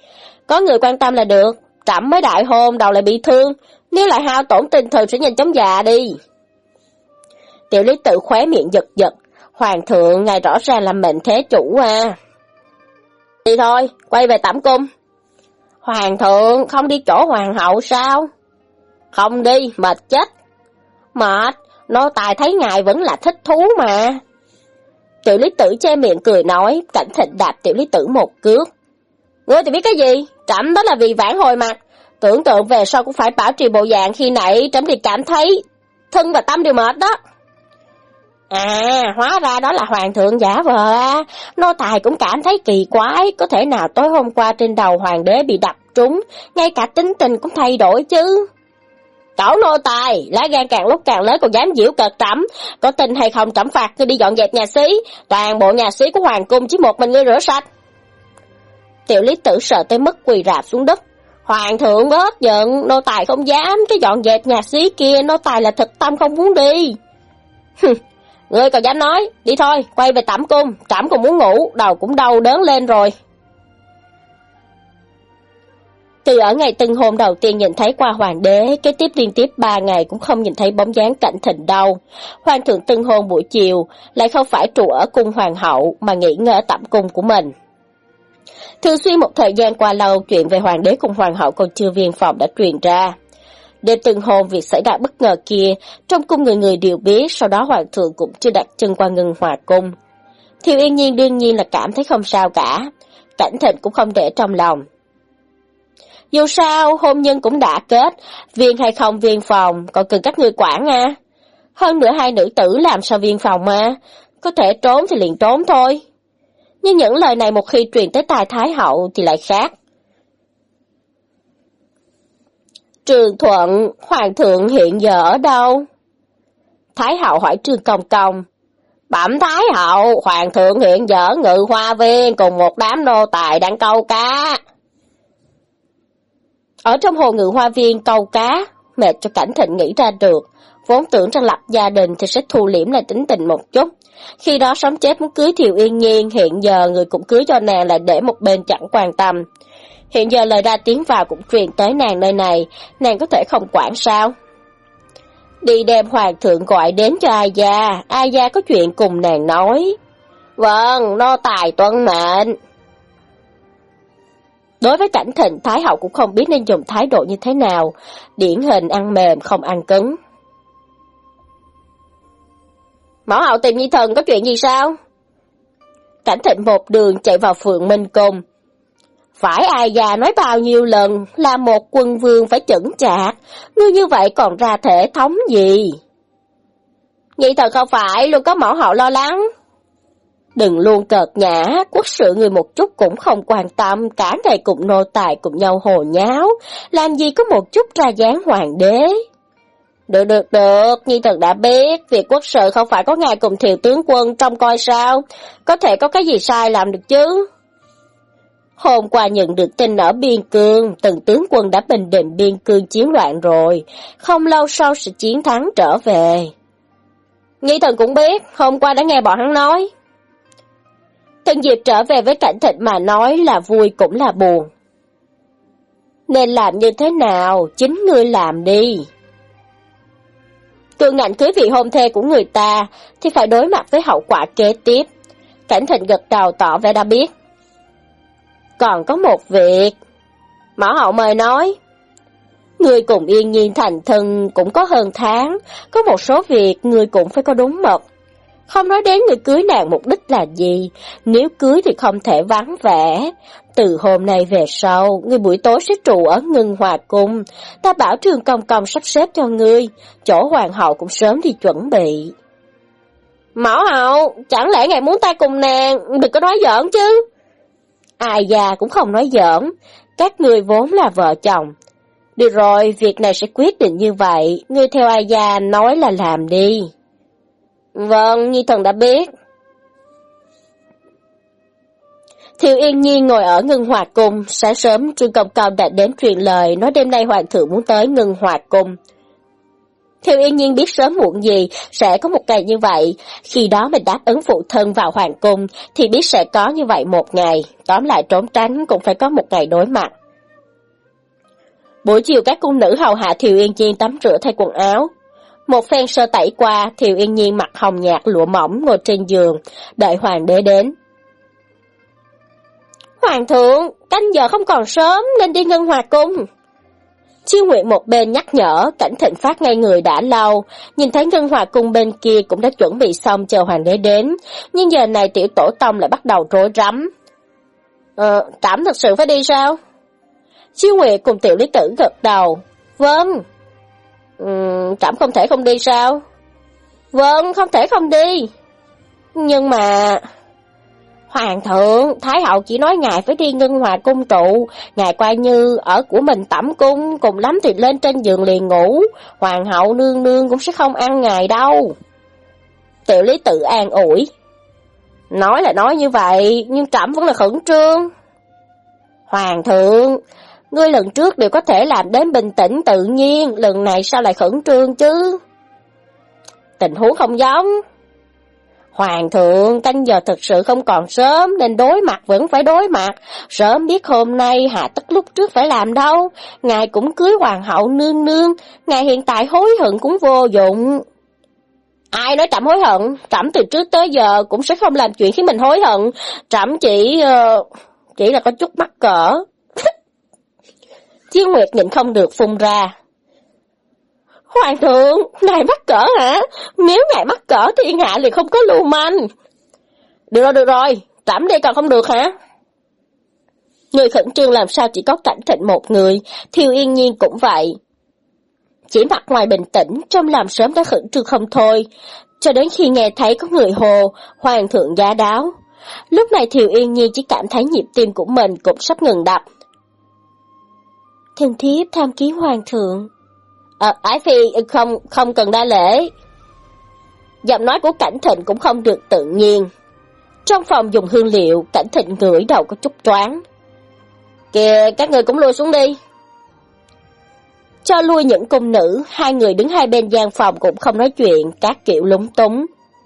có người quan tâm là được, trẫm mới đại hôn đầu lại bị thương, nếu lại hao tổn tinh thần sẽ nhanh chóng già đi. Tiểu Lý Tự khóe miệng giật giật, hoàng thượng ngài rõ ràng là mệnh thế chủ à. Đi thôi, quay về tẩm cung. Hoàng thượng không đi chỗ hoàng hậu sao? Không đi, mệt chết. Mệt, nô tài thấy ngài vẫn là thích thú mà. Tiểu Lý Tử che miệng cười nói, Cảnh Thịnh đạp Tiểu Lý Tử một cước. Ngươi thì biết cái gì, trẫm đó là vì vãn hồi mặt, tưởng tượng về sau cũng phải bảo trì bộ dạng khi nãy, trẫm thì cảm thấy thân và tâm đều mệt đó. À, hóa ra đó là hoàng thượng giả vờ à, nô tài cũng cảm thấy kỳ quái, có thể nào tối hôm qua trên đầu hoàng đế bị đập trúng, ngay cả tính tình cũng thay đổi chứ. Cẩu nô tài, lá gan càng lúc càng lớn còn dám giễu cợt trẫm, có tin hay không trẫm phạt ngươi đi dọn dẹp nhà xí, toàn bộ nhà xí của hoàng cung chỉ một mình ngươi rửa sạch. Tiểu Lý Tử sợ tới mức quỳ rạp xuống đất. Hoàng thượng bớt giận, nô tài không dám, cái dọn dẹp nhà xí kia nô tài là thực tâm không muốn đi. Ngươi còn dám nói, đi thôi, quay về tẩm cung, trẫm còn muốn ngủ, đầu cũng đau đớn lên rồi. Từ ở ngày tân hôn đầu tiên nhìn thấy qua hoàng đế, kế tiếp liên tiếp ba ngày cũng không nhìn thấy bóng dáng Cảnh Thịnh đâu. Hoàng thượng tân hôn buổi chiều, lại không phải trụ ở cung hoàng hậu mà nghỉ ngơi ở tẩm cung của mình. Thường xuyên một thời gian qua lâu, chuyện về hoàng đế cùng hoàng hậu còn chưa viên phòng đã truyền ra. Đêm tân hôn việc xảy ra bất ngờ kia, trong cung người người đều biết, sau đó hoàng thượng cũng chưa đặt chân qua Ngân Hòa cung. Thiệu Yên Nhiên đương nhiên là cảm thấy không sao cả, Cảnh Thịnh cũng không để trong lòng. Dù sao, hôn nhân cũng đã kết, viên hay không viên phòng, còn cần các ngươi quản à. Hơn nữa hai nữ tử làm sao viên phòng mà, có thể trốn thì liền trốn thôi. Nhưng những lời này một khi truyền tới tai Thái hậu thì lại khác. Trường Thuận, hoàng thượng hiện giờ ở đâu? Thái hậu hỏi Trương Công Công. Bẩm Thái hậu, hoàng thượng hiện giờ ở Ngự Hoa Viên cùng một đám nô tài đang câu cá. Ở trong hồ Ngự Hoa Viên câu cá, mệt cho Cảnh Thịnh nghĩ ra được, vốn tưởng rằng lập gia đình thì sẽ thu liễm lại tính tình một chút. Khi đó sống chết muốn cưới Thiệu Yên Nhiên, hiện giờ người cũng cưới cho nàng lại để một bên chẳng quan tâm. Hiện giờ lời ra tiếng vào cũng truyền tới nàng nơi này, nàng có thể không quản sao? Đi đem hoàng thượng gọi đến cho Ai Gia, Ai Gia có chuyện cùng nàng nói. Vâng, nô tài tuân mệnh. Đối với Cảnh Thịnh, Thái hậu cũng không biết nên dùng thái độ như thế nào, điển hình ăn mềm không ăn cứng. Mẫu hậu tìm Nhi thần có chuyện gì sao? Cảnh Thịnh một đường chạy vào Phượng Minh Cung. Phải Ai Gia nói bao nhiêu lần là một quân vương phải chững chạc, ngươi như vậy còn ra thể thống gì? Nhi thần không phải luôn có mẫu hậu lo lắng. Đừng luôn cợt nhã, quốc sự người một chút cũng không quan tâm, cả ngày cùng nô tài cùng nhau hồ nháo, làm gì có một chút ra dáng hoàng đế. Được được được, Nhi thần đã biết, việc quốc sự không phải có ngài cùng Thiệu tướng quân trông coi sao, có thể có cái gì sai làm được chứ. Hôm qua nhận được tin ở Biên Cương, từng tướng quân đã bình định Biên Cương chiến loạn rồi, không lâu sau sẽ chiến thắng trở về. Nhi thần cũng biết, hôm qua đã nghe bọn hắn nói. Từng dịp trở về với Cảnh Thịnh mà nói là vui cũng là buồn. Nên làm như thế nào, chính ngươi làm đi. Cương ngạnh cưới vị hôn thê của người ta thì phải đối mặt với hậu quả kế tiếp. Cảnh Thịnh gật đầu tỏ vẻ đã biết. Còn có một việc. Mẫu hậu mời nói. Ngươi cùng Yên Nhiên thành thân cũng có hơn tháng, có một số việc ngươi cũng phải có đúng mực. Không nói đến người cưới nàng mục đích là gì, nếu cưới thì không thể vắng vẻ. Từ hôm nay về sau, ngươi buổi tối sẽ trụ ở Ngân Hòa Cung, ta bảo Trương Công Công sắp xếp cho ngươi, chỗ hoàng hậu cũng sớm đi chuẩn bị. Mẫu hậu, chẳng lẽ ngài muốn ta cùng nàng, đừng có nói giỡn chứ. Ai Gia cũng không nói giỡn, các ngươi vốn là vợ chồng. Được rồi, việc này sẽ quyết định như vậy, ngươi theo Ai Gia nói là làm đi. Vâng, Nhi thần đã biết. Thiệu Yên Nhiên ngồi ở Ngân Hòa Cung, sáng sớm Trương Công Công đã đến truyền lời nói đêm nay hoàng thượng muốn tới Ngân Hòa Cung. Thiệu Yên Nhiên biết sớm muộn gì sẽ có một ngày như vậy, khi đó mình đáp ứng phụ thân vào hoàng cung thì biết sẽ có như vậy một ngày, tóm lại trốn tránh cũng phải có một ngày đối mặt. Buổi chiều các cung nữ hầu hạ Thiều Yên Nhiên tắm rửa thay quần áo. Một phen sơ tẩy qua, Thiều Yên Nhiên mặc hồng nhạt lụa mỏng ngồi trên giường, đợi hoàng đế đến. Hoàng thượng, canh giờ không còn sớm nên đi Ngân Hòa cung. Chiêu Nguyện một bên nhắc nhở, Cảnh Thịnh phát ngay người đã lâu, nhìn thấy Ngân Hòa cung bên kia cũng đã chuẩn bị xong chờ hoàng đế đến, nhưng giờ này tiểu tổ tông lại bắt đầu rối rắm. Ờ, trẫm thật sự phải đi sao? Chiêu Nguyệt cùng tiểu lý tử gật đầu. Vâng. Uhm, trẫm không thể không đi sao? Vâng, không thể không đi. Nhưng mà... Hoàng thượng, Thái hậu chỉ nói ngài phải đi Ngân Hòa cung trụ, ngài coi như ở của mình tẩm cung, cùng lắm thì lên trên giường liền ngủ, hoàng hậu nương nương cũng sẽ không ăn ngài đâu. Tiểu lý tự an ủi. Nói là nói như vậy, nhưng trẫm vẫn là khẩn trương. Hoàng thượng, ngươi lần trước đều có thể làm đến bình tĩnh tự nhiên, lần này sao lại khẩn trương chứ? Tình huống không giống. Hoàng thượng, canh giờ thực sự không còn sớm, nên đối mặt vẫn phải đối mặt. Sớm biết hôm nay hạ tất lúc trước phải làm đâu. Ngài cũng cưới hoàng hậu nương nương, ngài hiện tại hối hận cũng vô dụng. Ai nói trẫm hối hận? Trẫm từ trước tới giờ cũng sẽ không làm chuyện khiến mình hối hận. Trẫm chỉ... Uh, chỉ là có chút mắc cỡ. Chiêu Nguyệt nhịn không được phun ra. Hoàng thượng, ngài mắc cỡ hả? Nếu ngài mắc cỡ thiên hạ liền không có lưu manh. Được rồi, được rồi, trẫm đi còn không được hả? Người khẩn trương làm sao chỉ có Cảnh Thịnh một người, Thiều Yên Nhiên cũng vậy. Chỉ mặt ngoài bình tĩnh, trong lòng sớm đã khẩn trương không thôi, cho đến khi nghe thấy có người hồ, Hoàng thượng giá đáo. Lúc này Thiều Yên Nhiên chỉ cảm thấy nhịp tim của mình cũng sắp ngừng đập. Thần thiếp tham kiến hoàng thượng. Ờ, Ái Phi không không cần đa lễ. Giọng nói của Cảnh Thịnh cũng không được tự nhiên. Trong phòng dùng hương liệu, Cảnh Thịnh ngửi đầu có chút choáng. Kìa, các người cũng lui xuống đi. Cho lui những cung nữ, hai người đứng hai bên gian phòng cũng không nói chuyện, các kiểu lúng túng.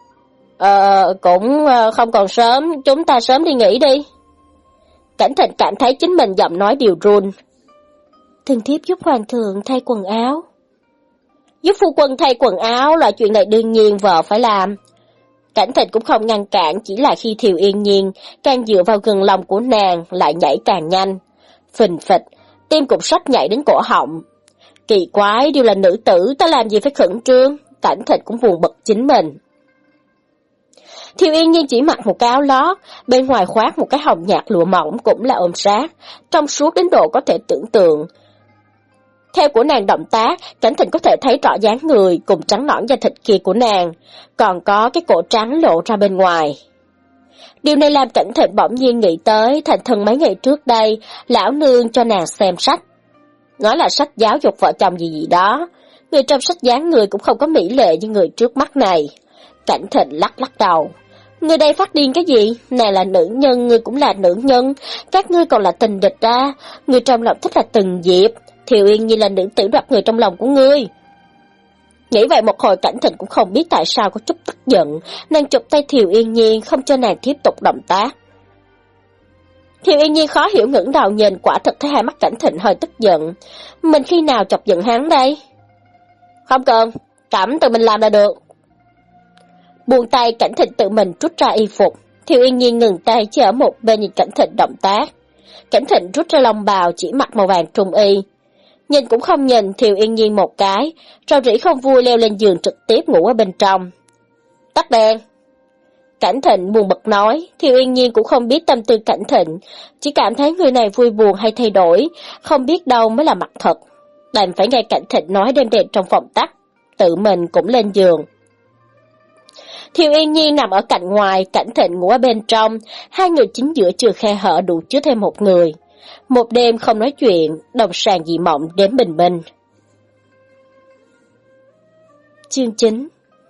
Ờ, cũng không còn sớm, chúng ta sớm đi nghỉ đi. Cảnh Thịnh cảm thấy chính mình giọng nói điều run. Thần thiếp giúp hoàng thượng thay quần áo. Giúp phu quân thay quần áo là chuyện này đương nhiên vợ phải làm. Cảnh Thịnh cũng không ngăn cản, chỉ là khi Thiều Yên Nhiên càng dựa vào gần lòng của nàng lại nhảy càng nhanh. Phình phịch, tim cũng sắp nhảy đến cổ họng. Kỳ quái, đều là nữ tử, ta làm gì phải khẩn trương. Cảnh Thịnh cũng buồn bực chính mình. Thiều Yên Nhiên chỉ mặc một cái áo lót, bên ngoài khoác một cái hồng nhạt lụa mỏng cũng là ôm sát, trong suốt đến độ có thể tưởng tượng. Theo của nàng động tác, Cảnh Thịnh có thể thấy rõ dáng người cùng trắng nõn da thịt kia của nàng, còn có cái cổ trắng lộ ra bên ngoài. Điều này làm Cảnh Thịnh bỗng nhiên nghĩ tới thành thân mấy ngày trước đây, lão nương cho nàng xem sách. Nói là sách giáo dục vợ chồng gì gì đó, người trong sách dáng người cũng không có mỹ lệ như người trước mắt này. Cảnh Thịnh lắc lắc đầu. Người đây phát điên cái gì? Nàng là nữ nhân, ngươi cũng là nữ nhân, các ngươi còn là tình địch ra, người trong lòng thích là Từng Diệp, Thiều Yên Nhiên là nữ tử đoạt người trong lòng của ngươi. Nghĩ vậy một hồi, Cảnh Thịnh cũng không biết tại sao có chút tức giận, nàng chụp tay Thiều Yên Nhiên không cho nàng tiếp tục động tác. Thiều Yên Nhiên khó hiểu ngẩng đầu nhìn, quả thật thấy hai mắt Cảnh Thịnh hơi tức giận. Mình khi nào chọc giận hắn đây? Không cần, trẫm tự mình làm là được. Buông tay, Cảnh Thịnh tự mình rút ra y phục. Thiều Yên Nhiên ngừng tay chỉ ở một bên nhìn Cảnh Thịnh động tác. Cảnh Thịnh rút ra long bào chỉ mặc màu vàng trung y. Nhìn cũng không nhìn Thiều Yên Nhiên một cái, rầu rĩ không vui leo lên giường trực tiếp ngủ ở bên trong. Tắt đèn. Cảnh Thịnh buồn bực nói. Thiều Yên Nhiên cũng không biết tâm tư Cảnh Thịnh, chỉ cảm thấy người này vui buồn hay thay đổi, không biết đâu mới là mặt thật. Đành phải nghe Cảnh Thịnh nói đem đèn trong phòng tắt, tự mình cũng lên giường. Thiều Yên Nhiên nằm ở cạnh ngoài, Cảnh Thịnh ngủ ở bên trong, hai người chính giữa chừa khe hở đủ chứa thêm một người. Một đêm không nói chuyện, đồng sàng dị mộng đến bình minh. Chương chín.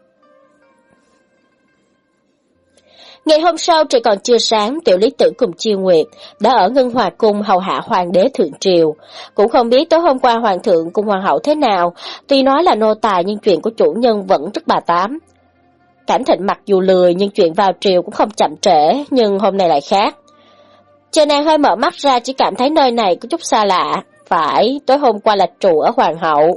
Ngày hôm sau trời còn chưa sáng, Tiểu Lý Tử cùng Chiêu Nguyệt đã ở Ngân Hòa cung hầu hạ hoàng đế thượng triều. Cũng không biết tối hôm qua hoàng thượng cùng hoàng hậu thế nào, tuy nói là nô tài nhưng chuyện của chủ nhân vẫn rất bà tám. Cảnh Thịnh mặc dù lười nhưng chuyện vào triều cũng không chậm trễ, nhưng hôm nay lại khác. Chờ nàng hơi mở mắt ra chỉ cảm thấy nơi này có chút xa lạ, phải, tối hôm qua là trụ ở hoàng hậu.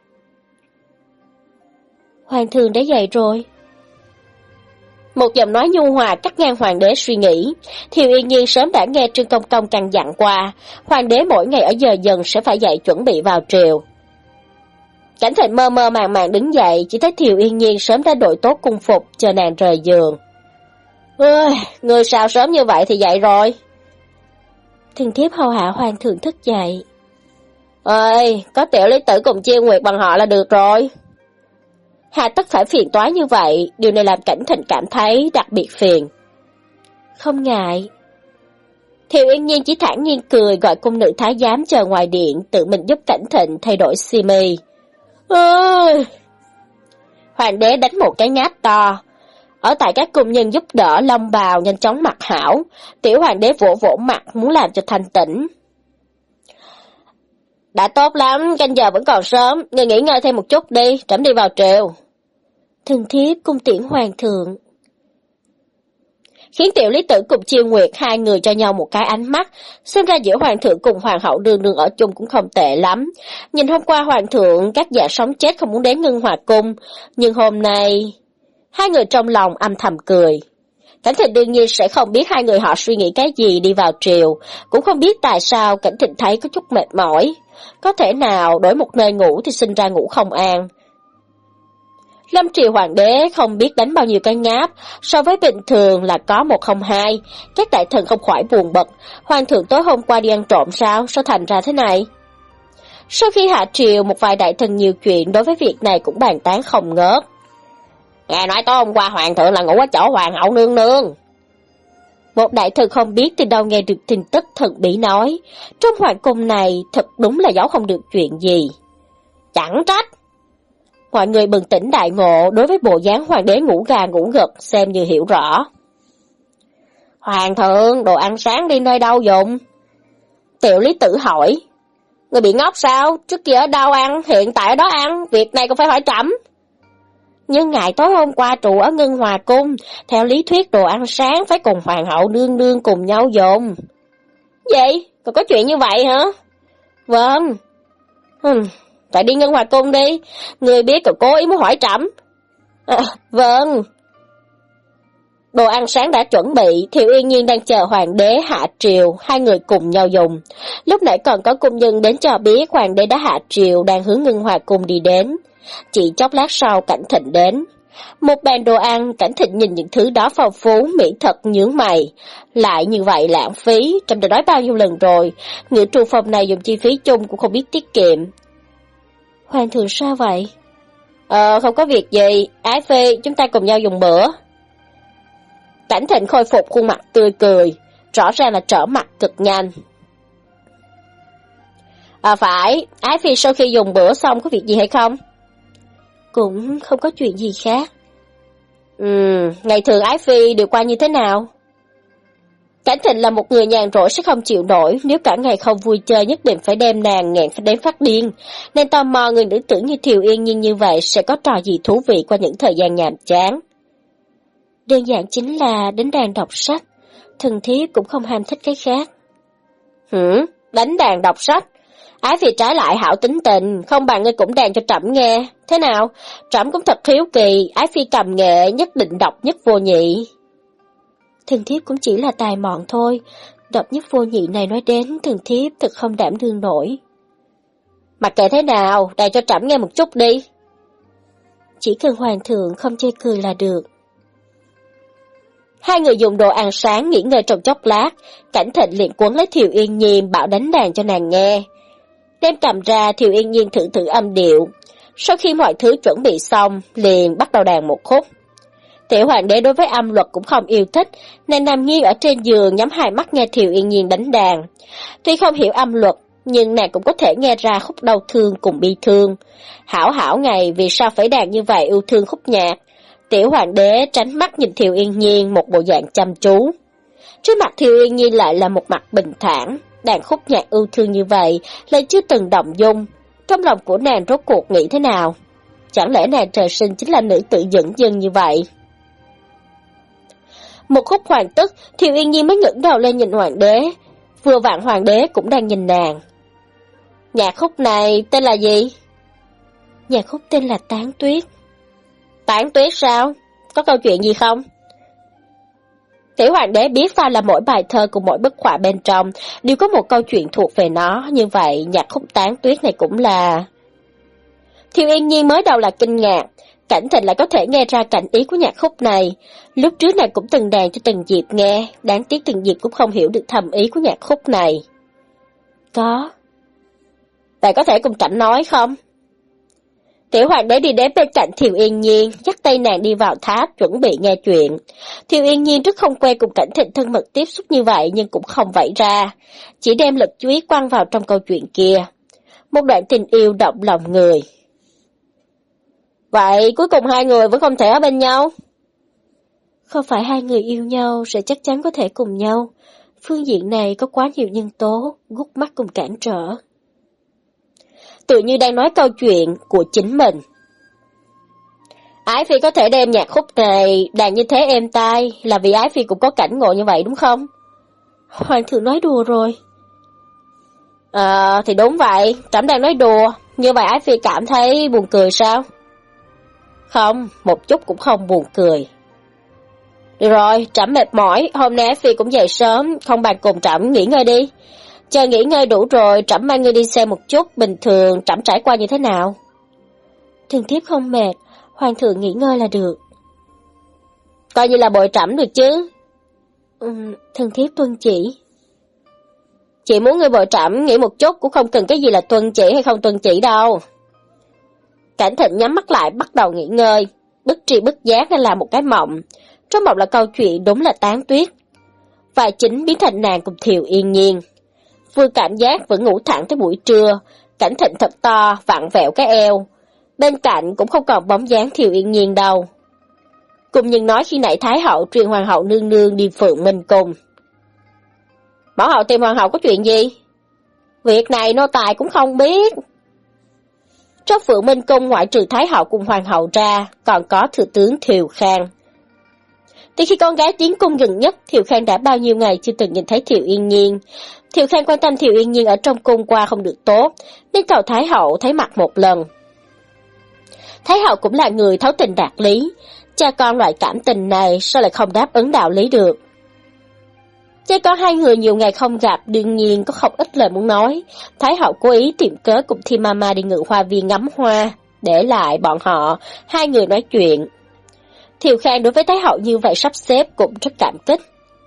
Hoàng thượng đã dậy rồi. Một giọng nói nhu hòa cắt ngang hoàng đế suy nghĩ. Thiều Yên Nhiên sớm đã nghe Trương Công Công căn dặn qua, hoàng đế mỗi ngày ở giờ dần sẽ phải dậy chuẩn bị vào triều. Cảnh Thịnh mơ mơ màng màng đứng dậy, chỉ thấy Thiều Yên Nhiên sớm đã đội tốt cung phục, chờ nàng rời giường. Ơi, người sao sớm như vậy thì dậy rồi? Thần thiếp hầu hạ hoàng thượng thức dậy. Ơi, có Tiểu Lý Tử cùng Chiêu Nguyệt bằng họ là được rồi. Hà tất phải phiền toái như vậy, điều này làm Cảnh Thịnh cảm thấy đặc biệt phiền. Không ngại. Thiều Yên Nhiên chỉ thản nhiên cười, gọi cung nữ thái giám chờ ngoài điện, tự mình giúp Cảnh Thịnh thay đổi xi mi. Ơi! Hoàng đế đánh một cái ngáp to. Ở tại các cung nhân giúp đỡ long bào nhanh chóng mặc hảo, tiểu hoàng đế vỗ vỗ mặt muốn làm cho thanh tĩnh. Đã tốt lắm, canh giờ vẫn còn sớm, người nghỉ ngơi thêm một chút đi, trẫm đi vào triều. Thần thiếp cung tiễn hoàng thượng. Khiến Tiểu Lý Tử cùng Chiêu Nguyệt hai người cho nhau một cái ánh mắt, xem ra giữa hoàng thượng cùng hoàng hậu đương đương ở chung cũng không tệ lắm. Nhìn hôm qua hoàng thượng các dạ sống chết không muốn đến Ngân Hòa cung, nhưng hôm nay hai người trong lòng âm thầm cười. Cảnh Thịnh đương nhiên sẽ không biết hai người họ suy nghĩ cái gì đi vào triều, cũng không biết tại sao Cảnh Thịnh thấy có chút mệt mỏi. Có thể nào đổi một nơi ngủ thì sinh ra ngủ không an. Lâm triều hoàng đế không biết đánh bao nhiêu cái ngáp, so với bình thường là có một không hai, các đại thần không khỏi buồn bực. Hoàng thượng tối hôm qua đi ăn trộm sao, sao thành ra thế này? Sau khi hạ triều, một vài đại thần nhiều chuyện đối với việc này cũng bàn tán không ngớt. Nghe nói tối hôm qua hoàng thượng là ngủ ở chỗ hoàng hậu nương nương. Một đại thần không biết từ đâu nghe được tin tức thần bí nói, trong hoàng cung này thật đúng là giấu không được chuyện gì. Chẳng trách. Mọi người bừng tỉnh đại ngộ, đối với bộ dáng hoàng đế ngủ gà ngủ gật xem như hiểu rõ. Hoàng thượng, đồ ăn sáng đi nơi đâu dùng? Tiểu Lý Tử hỏi. Người bị ngốc sao? Trước kia ở đâu ăn, hiện tại ở đó ăn, việc này cũng phải hỏi trẫm. Nhưng ngày tối hôm qua trụ ở Ngân Hòa cung, theo lý thuyết đồ ăn sáng phải cùng hoàng hậu nương nương cùng nhau dùng. Vậy? Còn có chuyện như vậy hả? Vâng. Hừm, phải đi Ngân Hòa cung đi, người biết cậu cố ý muốn hỏi trẫm. À, vâng. Đồ ăn sáng đã chuẩn bị, Thiệu Yên Nhiên đang chờ hoàng đế hạ triều, hai người cùng nhau dùng. Lúc nãy còn có cung nhân đến cho biết hoàng đế đã hạ triều đang hướng Ngân Hòa cung đi đến. Chỉ chốc lát sau Cảnh Thịnh đến. Một bàn đồ ăn, Cảnh Thịnh nhìn những thứ đó phong phú, mỹ thật nhướng mày. Lại như vậy lãng phí, trẫm đã nói bao nhiêu lần rồi, ngự trù phòng này dùng chi phí chung cũng không biết tiết kiệm. Hoàng thượng sao vậy? Ờ, không có việc gì, Ái Phi, chúng ta cùng nhau dùng bữa. Cảnh Thịnh khôi phục khuôn mặt tươi cười, rõ ràng là trở mặt cực nhanh. À phải, Ái Phi sau khi dùng bữa xong có việc gì hay không? Cũng không có chuyện gì khác. Ừm, ngày thường Ái Phi đều qua như thế nào? Cảnh Thịnh là một người nhàn rỗi sẽ không chịu nổi, nếu cả ngày không vui chơi nhất định phải đem nàng nghẹn phải đến phát điên, nên tò mò người nữ tử như Thiều Yên Nhiên như vậy sẽ có trò gì thú vị qua những thời gian nhàm chán. Đơn giản chính là đánh đàn đọc sách, thần thiếp cũng không ham thích cái khác. Hửm, đánh đàn đọc sách? Ái Phi trái lại hảo tính tình, không bằng ngươi cũng đàn cho trẫm nghe. Thế nào? Trẫm cũng thật hiếu kỳ, Ái Phi cầm nghệ nhất định độc nhất vô nhị. Thần thiếp cũng chỉ là tài mọn thôi, độc nhất vô nhị này nói đến thần thiếp thật không đảm đương nổi. Mặc kệ thế nào, đàn cho trẫm nghe một chút đi. Chỉ cần hoàng thượng không chê cười là được. Hai người dùng đồ ăn sáng nghỉ ngơi trong chốc lát, Cảnh Thịnh liền cuốn lấy Thiều Yên Nhiên bảo đánh đàn cho nàng nghe. Đem cầm ra, Thiều Yên Nhiên thử thử âm điệu. Sau khi mọi thứ chuẩn bị xong, liền bắt đầu đàn một khúc. Tiểu hoàng đế đối với âm luật cũng không yêu thích, nên nằm nghiêng ở trên giường nhắm hai mắt nghe Thiều Yên Nhiên đánh đàn. Tuy không hiểu âm luật, nhưng nàng cũng có thể nghe ra khúc đau thương cùng bi thương. Hảo hảo ngày vì sao phải đàn như vậy yêu thương khúc nhạc. Tiểu hoàng đế tránh mắt nhìn Thiều Yên Nhiên một bộ dạng chăm chú. Trước mặt Thiều Yên Nhiên lại là một mặt bình thản, đàn khúc nhạc yêu thương như vậy lại chưa từng động dung. Trong lòng của nàng rốt cuộc nghĩ thế nào? Chẳng lẽ nàng trời sinh chính là nữ tử dửng dưng như vậy? Một khúc hoàn tất, Thiều Yên Nhiên mới ngẩng đầu lên nhìn hoàng đế. Vừa vặn hoàng đế cũng đang nhìn nàng. Nhạc khúc này tên là gì? Nhạc khúc tên là Tán Tuyết. Tán Tuyết sao? Có câu chuyện gì không? Tiểu hoàng đế biết pha là mỗi bài thơ cùng mỗi bức họa bên trong đều có một câu chuyện thuộc về nó, như vậy nhạc khúc Tán Tuyết này cũng là... Thiệu Yên Nhiên mới đầu là kinh ngạc, Cảnh Thịnh lại có thể nghe ra cảnh ý của nhạc khúc này. Lúc trước nàng cũng từng đàn cho Tần Diệp nghe, đáng tiếc Tần Diệp cũng không hiểu được thầm ý của nhạc khúc này. Có. Bạn có thể cùng Trẫm nói không? Tiểu hoàng đế đi đến bên cạnh Thiệu Yên Nhiên, dắt tay nàng đi vào tháp chuẩn bị nghe chuyện. Thiệu Yên Nhiên rất không quen cùng Cảnh Thịnh thân mật tiếp xúc như vậy nhưng cũng không vẫy ra, chỉ đem lực chú ý quăng vào trong câu chuyện kia. Một đoạn tình yêu động lòng người. Vậy cuối cùng hai người vẫn không thể ở bên nhau? Không phải hai người yêu nhau sẽ chắc chắn có thể cùng nhau. Phương diện này có quá nhiều nhân tố, gút mắt cùng cản trở. Tự như đang nói câu chuyện của chính mình. Ái Phi có thể đem nhạc khúc này đàn như thế êm tai là vì Ái Phi cũng có cảnh ngộ như vậy đúng không? Hoàng thượng nói đùa rồi. Ờ, thì đúng vậy, Trẫm đang nói đùa, như vậy Ái Phi cảm thấy buồn cười sao? Không, một chút cũng không buồn cười. Được rồi, Trẫm mệt mỏi, hôm nay Ái Phi cũng dậy sớm, không bàn cùng Trẫm nghỉ ngơi đi. Chờ nghỉ ngơi đủ rồi, Trẫm mang ngươi đi xem một chút, bình thường Trẫm trải qua như thế nào. Thần thiếp không mệt, Hoàng thượng nghỉ ngơi là được. Coi như là bồi Trẫm được chứ. Ừ, thần thiếp tuân chỉ. Chỉ muốn ngươi bồi Trẫm nghỉ một chút cũng không cần cái gì là tuân chỉ hay không tuân chỉ đâu. Cảnh Thịnh nhắm mắt lại bắt đầu nghỉ ngơi, bất tri bất giác nên là một cái mộng. Trong mộng là câu chuyện đúng là Tán Tuyết. Vai chính biến thành nàng cùng Thiệu Yên Nhiên. Vừa cảm giác vẫn ngủ thẳng tới buổi trưa, Cảnh Thịnh thật to, vặn vẹo cái eo. Bên cạnh cũng không còn bóng dáng Thiệu Yên Nhiên đâu. Cùng nhưng nói khi nãy Thái hậu truyền hoàng hậu nương nương đi Phượng Minh Cung. Bảo hậu tìm hoàng hậu có chuyện gì? Việc này nô tài cũng không biết. Trong Phượng Minh Cung ngoại trừ Thái hậu cùng hoàng hậu ra, còn có thừa tướng Thiều Khang. Từ khi con gái tiến cung gần nhất, Thiều Khang đã bao nhiêu ngày chưa từng nhìn thấy Thiệu Yên Nhiên. Thiều Khang quan tâm Thiệu Yên Nhiên ở trong cung qua không được tốt, nên cầu Thái hậu thấy mặt một lần. Thái hậu cũng là người thấu tình đạt lý, cha con loại cảm tình này sao lại không đáp ứng đạo lý được. Cha con hai người nhiều ngày không gặp, đương nhiên có không ít lời muốn nói. Thái hậu cố ý tìm cớ cùng Thi Mama đi ngự hoa viên ngắm hoa, để lại bọn họ, hai người nói chuyện. Thiều Khang đối với Thái hậu như vậy sắp xếp cũng rất cảm kích.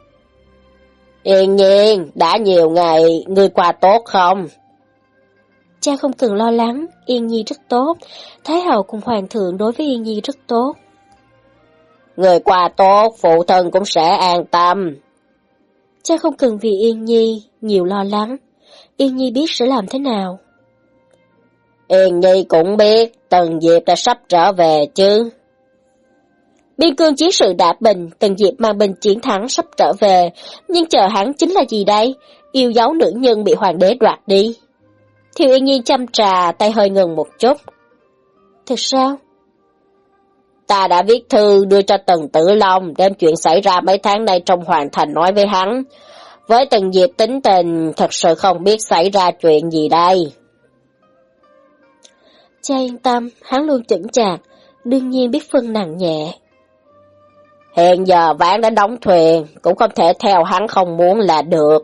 Yên Nhiên, đã nhiều ngày, ngươi qua tốt không? Cha không cần lo lắng, Yên Nhi rất tốt, Thái hậu cùng hoàng thượng đối với Yên Nhi rất tốt. Người qua tốt, phụ thân cũng sẽ an tâm. Cha không cần vì Yên Nhi nhiều lo lắng, Yên Nhi biết sẽ làm thế nào. Yên Nhi cũng biết, Tần Diệp đã sắp trở về chứ. Biên cương chiến sự đã bình, Tần Diệp mang binh chiến thắng sắp trở về, nhưng chờ hắn chính là gì đây? Yêu dấu nữ nhân bị hoàng đế đoạt đi. Thiệu Yên Nhiên chăm trà, tay hơi ngừng một chút. Thật sao? Ta đã viết thư đưa cho Tần Tử Long, đem chuyện xảy ra mấy tháng nay trong hoàng thành nói với hắn. Với Tần Diệp tính tình, thật sự không biết xảy ra chuyện gì đây. Cha yên tâm, hắn luôn chững chạc, đương nhiên biết phân nặng nhẹ. Hiện giờ ván đã đóng thuyền, cũng không thể theo hắn không muốn là được.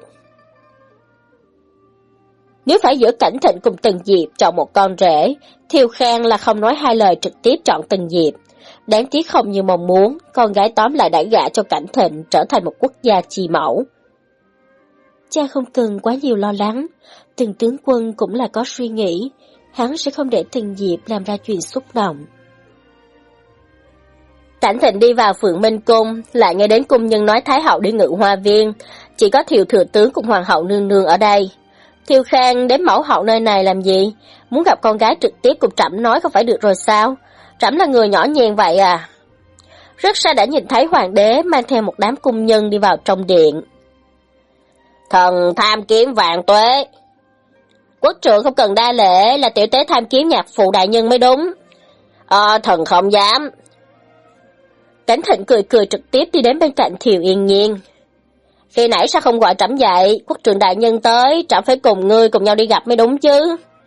Nếu phải giữa Cảnh Thịnh cùng Tần Diệp chọn một con rể, Thiều Khang là không nói hai lời trực tiếp chọn Tần Diệp. Đáng tiếc không như mong muốn, con gái tóm lại đã gả cho Cảnh Thịnh trở thành một quốc gia chi mẫu. Cha không cần quá nhiều lo lắng, Tần tướng quân cũng là có suy nghĩ, hắn sẽ không để Tần Diệp làm ra chuyện xúc động. Cảnh Thịnh đi vào Phượng Minh Cung, lại nghe đến cung nhân nói Thái hậu đi ngự hoa viên, chỉ có Thiệu thừa tướng cùng hoàng hậu nương nương ở đây. Thiều Khang đến mẫu hậu nơi này làm gì? Muốn gặp con gái trực tiếp cùng Trẫm nói không phải được rồi sao? Trẫm là người nhỏ nhèn vậy à? Rất xa đã nhìn thấy hoàng đế mang theo một đám cung nhân đi vào trong điện. Thần tham kiếm vạn tuế. Quốc trưởng không cần đa lễ, là tiểu tế tham kiếm nhạc phụ đại nhân mới đúng. Ờ, thần không dám. Cảnh Thịnh cười cười trực tiếp đi đến bên cạnh Thiệu Yên Nhiên. Khi nãy sao không gọi Trẫm dậy, quốc trưởng đại nhân tới, Trẫm phải cùng ngươi cùng nhau đi gặp mới đúng chứ.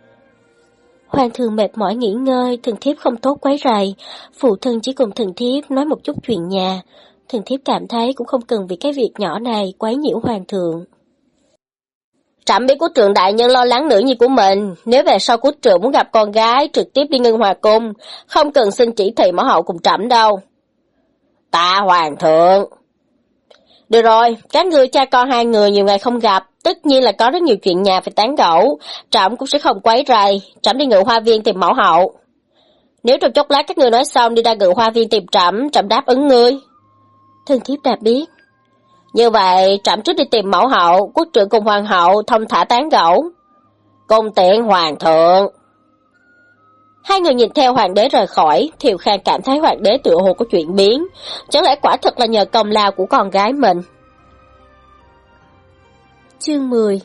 Hoàng thượng mệt mỏi nghỉ ngơi, thần thiếp không tốt quấy rầy. Phụ thân chỉ cùng thần thiếp nói một chút chuyện nhà. Thần thiếp cảm thấy cũng không cần vì cái việc nhỏ này quấy nhiễu hoàng thượng. Trẫm biết quốc trượng đại nhân lo lắng nữ nhi của mình, nếu về sau quốc trượng muốn gặp con gái trực tiếp đi Ngân Hòa cung, không cần xin chỉ thị mẫu hậu cùng trẫm đâu. Tạ hoàng thượng. Được rồi, các ngươi cha con hai người nhiều ngày không gặp, tất nhiên là có rất nhiều chuyện nhà phải tán gẫu, trẫm cũng sẽ không quấy rầy, trẫm đi Ngự Hoa viên tìm mẫu hậu. Nếu trong chốc lát các ngươi nói xong đi ra Ngự Hoa viên tìm trẫm, trẫm đáp ứng ngươi. Thần thiếp đã biết. Như vậy, trẫm trước đi tìm mẫu hậu, quốc trượng cùng hoàng hậu thông thả tán gẫu. Cung tiễn hoàng thượng. Hai người nhìn theo hoàng đế rời khỏi, Thiều Khang cảm thấy hoàng đế tựa hồ có chuyện biến, chẳng lẽ quả thật là nhờ công lao của con gái mình. Chương mười.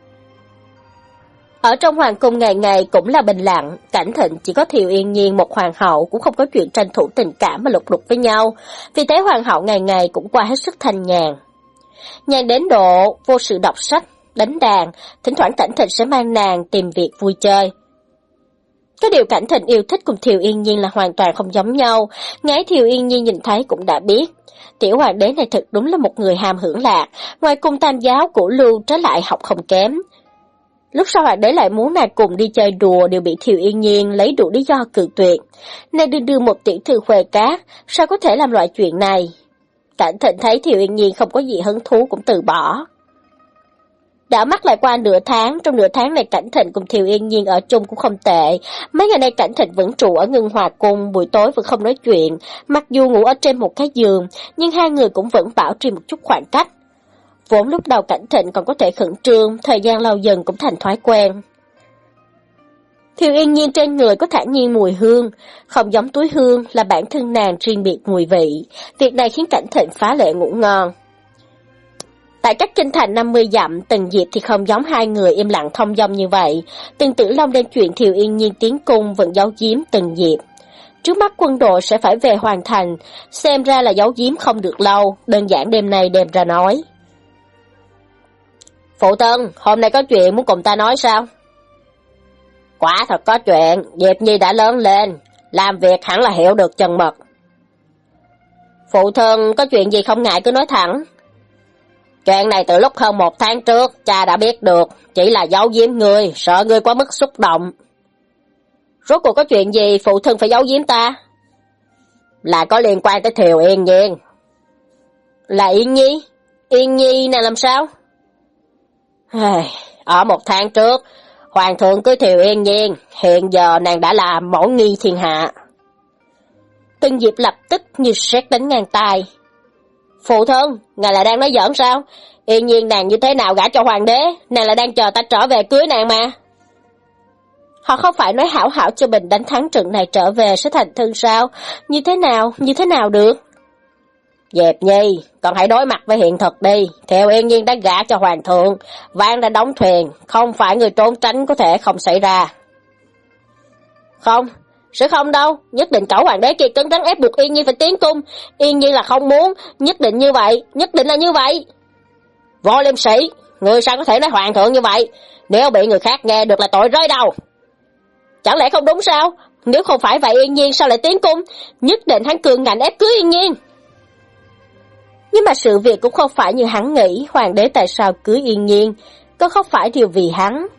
Ở trong hoàng cung ngày ngày cũng là bình lặng, Cảnh Thịnh chỉ có Thiều Yên Nhiên một hoàng hậu, cũng không có chuyện tranh thủ tình cảm mà lục đục với nhau, vì thế hoàng hậu ngày ngày cũng qua hết sức thanh nhàn. Nhàn đến độ vô sự đọc sách, đánh đàn, thỉnh thoảng Cảnh Thịnh sẽ mang nàng tìm việc vui chơi. Cái điều Cảnh Thịnh yêu thích cùng Thiều Yên Nhiên là hoàn toàn không giống nhau, ngay Thiều Yên Nhiên nhìn thấy cũng đã biết. Tiểu hoàng đế này thật đúng là một người ham hưởng lạc, ngoài cung tam giáo của Lưu trái lại học không kém. Lúc sau hoàng đế lại muốn nàng cùng đi chơi đùa đều bị Thiều Yên Nhiên lấy đủ lý do cự tuyệt. Nàng đưa đưa một tiểu thư khuê cát, sao có thể làm loại chuyện này? Cảnh Thịnh thấy Thiều Yên Nhiên không có gì hứng thú cũng từ bỏ. Đã mắt lại qua nửa tháng, trong nửa tháng này Cảnh Thịnh cùng Thiều Yên Nhiên ở chung cũng không tệ. Mấy ngày nay Cảnh Thịnh vẫn trụ ở Ngân Hòa cung, buổi tối vẫn không nói chuyện, mặc dù ngủ ở trên một cái giường, nhưng hai người cũng vẫn bảo trì một chút khoảng cách. Vốn lúc đầu Cảnh Thịnh còn có thể khẩn trương, thời gian lâu dần cũng thành thói quen. Thiều Yên Nhiên trên người có thản nhiên mùi hương, không giống túi hương, là bản thân nàng riêng biệt mùi vị. Việc này khiến Cảnh Thịnh phá lệ ngủ ngon. Tại cách kinh thành năm mươi dặm, Tần Diệp thì không giống hai người im lặng thông dong như vậy. Tần Tử Long đem chuyện Thiều Yên Nhiên tiến cung vẫn giấu giếm Tần Diệp. Trước mắt quân đội sẽ phải về hoàn thành, xem ra là giấu giếm không được lâu, đơn giản đêm nay đem ra nói. Phụ thân, hôm nay có chuyện muốn cùng ta nói sao? Quả thật có chuyện, Diệp Nhi đã lớn lên, làm việc hẳn là hiểu được chân mật. Phụ thân có chuyện gì không ngại cứ nói thẳng. Chuyện này từ lúc hơn một tháng trước, cha đã biết được, chỉ là giấu giếm ngươi, sợ ngươi quá mức xúc động. Rốt cuộc có chuyện gì phụ thân phải giấu giếm ta? Là có liên quan tới Thiều Yên Nhiên. Là Yên Nhi? Yên Nhi này làm sao? Ở một tháng trước, hoàng thượng cưới Thiều Yên Nhiên, hiện giờ nàng đã là mẫu nghi thiên hạ. Tân Diệp lập tức như sét đánh ngang tai. Phụ thân, ngài là đang nói giỡn sao? Yên Nhiên nàng như thế nào gả cho hoàng đế, nàng là đang chờ ta trở về cưới nàng mà. Họ không phải nói hảo hảo cho mình đánh thắng trận này trở về sẽ thành thân sao? Như thế nào, như thế nào được? Diệp Nhi, còn hãy đối mặt với hiện thực đi. Thiều Yên Nhiên đã gả cho hoàng thượng, ván đã đóng thuyền, không phải người trốn tránh có thể không xảy ra. Không, sẽ không đâu, nhất định cẩu hoàng đế kia cứng rắn ép buộc Yên Nhiên phải tiến cung. Yên Nhiên là không muốn, nhất định như vậy, nhất định là như vậy. Vô liêm sĩ, người sao có thể nói hoàng thượng như vậy? Nếu bị người khác nghe được là tội rơi đầu. Chẳng lẽ không đúng sao? Nếu không phải vậy Yên Nhiên sao lại tiến cung? Nhất định hắn cường ngạnh ép cưới Yên Nhiên. Nhưng mà sự việc cũng không phải như hắn nghĩ, hoàng đế tại sao cưới Yên Nhiên, có không phải điều vì hắn.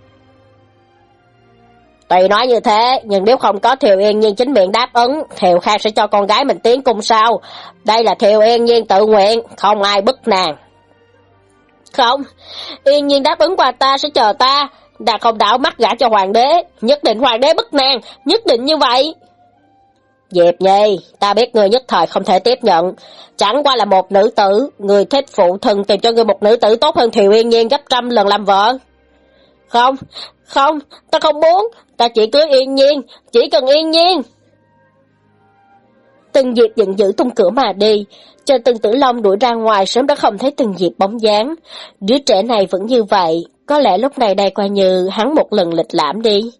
Tuy nói như thế, nhưng nếu không có Thiều Yên Nhiên chính miệng đáp ứng, Thiều Khang sẽ cho con gái mình tiến cung sao? Đây là Thiều Yên Nhiên tự nguyện, không ai bức nàng. Không, Yên Nhiên đáp ứng qua ta sẽ chờ ta, đã không đảo mắt gả cho hoàng đế, nhất định hoàng đế bức nàng, nhất định như vậy. Diệp Nhi, ta biết người nhất thời không thể tiếp nhận, chẳng qua là một nữ tử, người thích phụ thân tìm cho người một nữ tử tốt hơn Thiều Yên Nhiên gấp trăm lần làm vợ. Không, không, ta không muốn, ta chỉ cưới Yên Nhiên, chỉ cần Yên Nhiên. Tần Diệp giận dữ tung cửa mà đi, chờ Tần Tử Long đuổi ra ngoài sớm đã không thấy Tần Diệp bóng dáng. Đứa trẻ này vẫn như vậy, có lẽ lúc này đây coi như hắn một lần lịch lãm đi.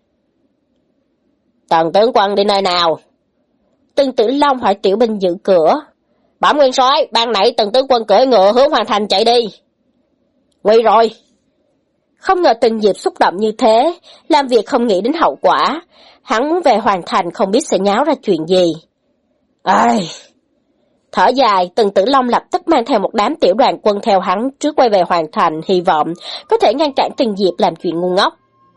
Tần tướng quân đi nơi nào? Tần Tử Long hỏi tiểu binh giữ cửa. Bẩm nguyên soái, ban nãy Tần tướng quân cưỡi ngựa hướng hoàng thành chạy đi. Nguy rồi. Không ngờ Từng Diệp xúc động như thế, làm việc không nghĩ đến hậu quả. Hắn muốn về hoàn thành không biết sẽ nháo ra chuyện gì. Ai... Thở dài, Tần Tử Long lập tức mang theo một đám tiểu đoàn quân theo hắn trước quay về hoàn thành, hy vọng có thể ngăn cản Từng Diệp làm chuyện ngu ngốc.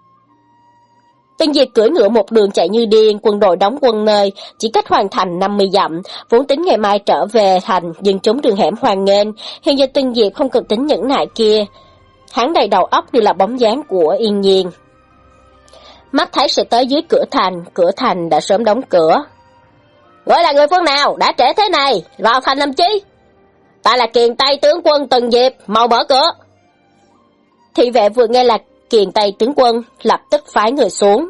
Từng Diệp cưỡi ngựa một đường chạy như điên, quân đội đóng quân nơi chỉ cách hoàn thành năm mươi dặm, vốn tính ngày mai trở về thành, nhưng trốn đường hẻm hoang nghênh. Hiện giờ Từng Diệp không cần tính nhẫn nại kia, hắn đầy đầu óc như là bóng dáng của Yên Nhiên. Mắt thấy sẽ tới dưới cửa thành, cửa thành đã sớm đóng cửa. Gọi là người phương nào, đã trễ thế này, vào thành làm chi? Ta là Kiền Tây tướng quân Từng Diệp, mau mở cửa. Thị vệ vừa nghe là Kiền Tây tướng quân, lập tức phái người xuống.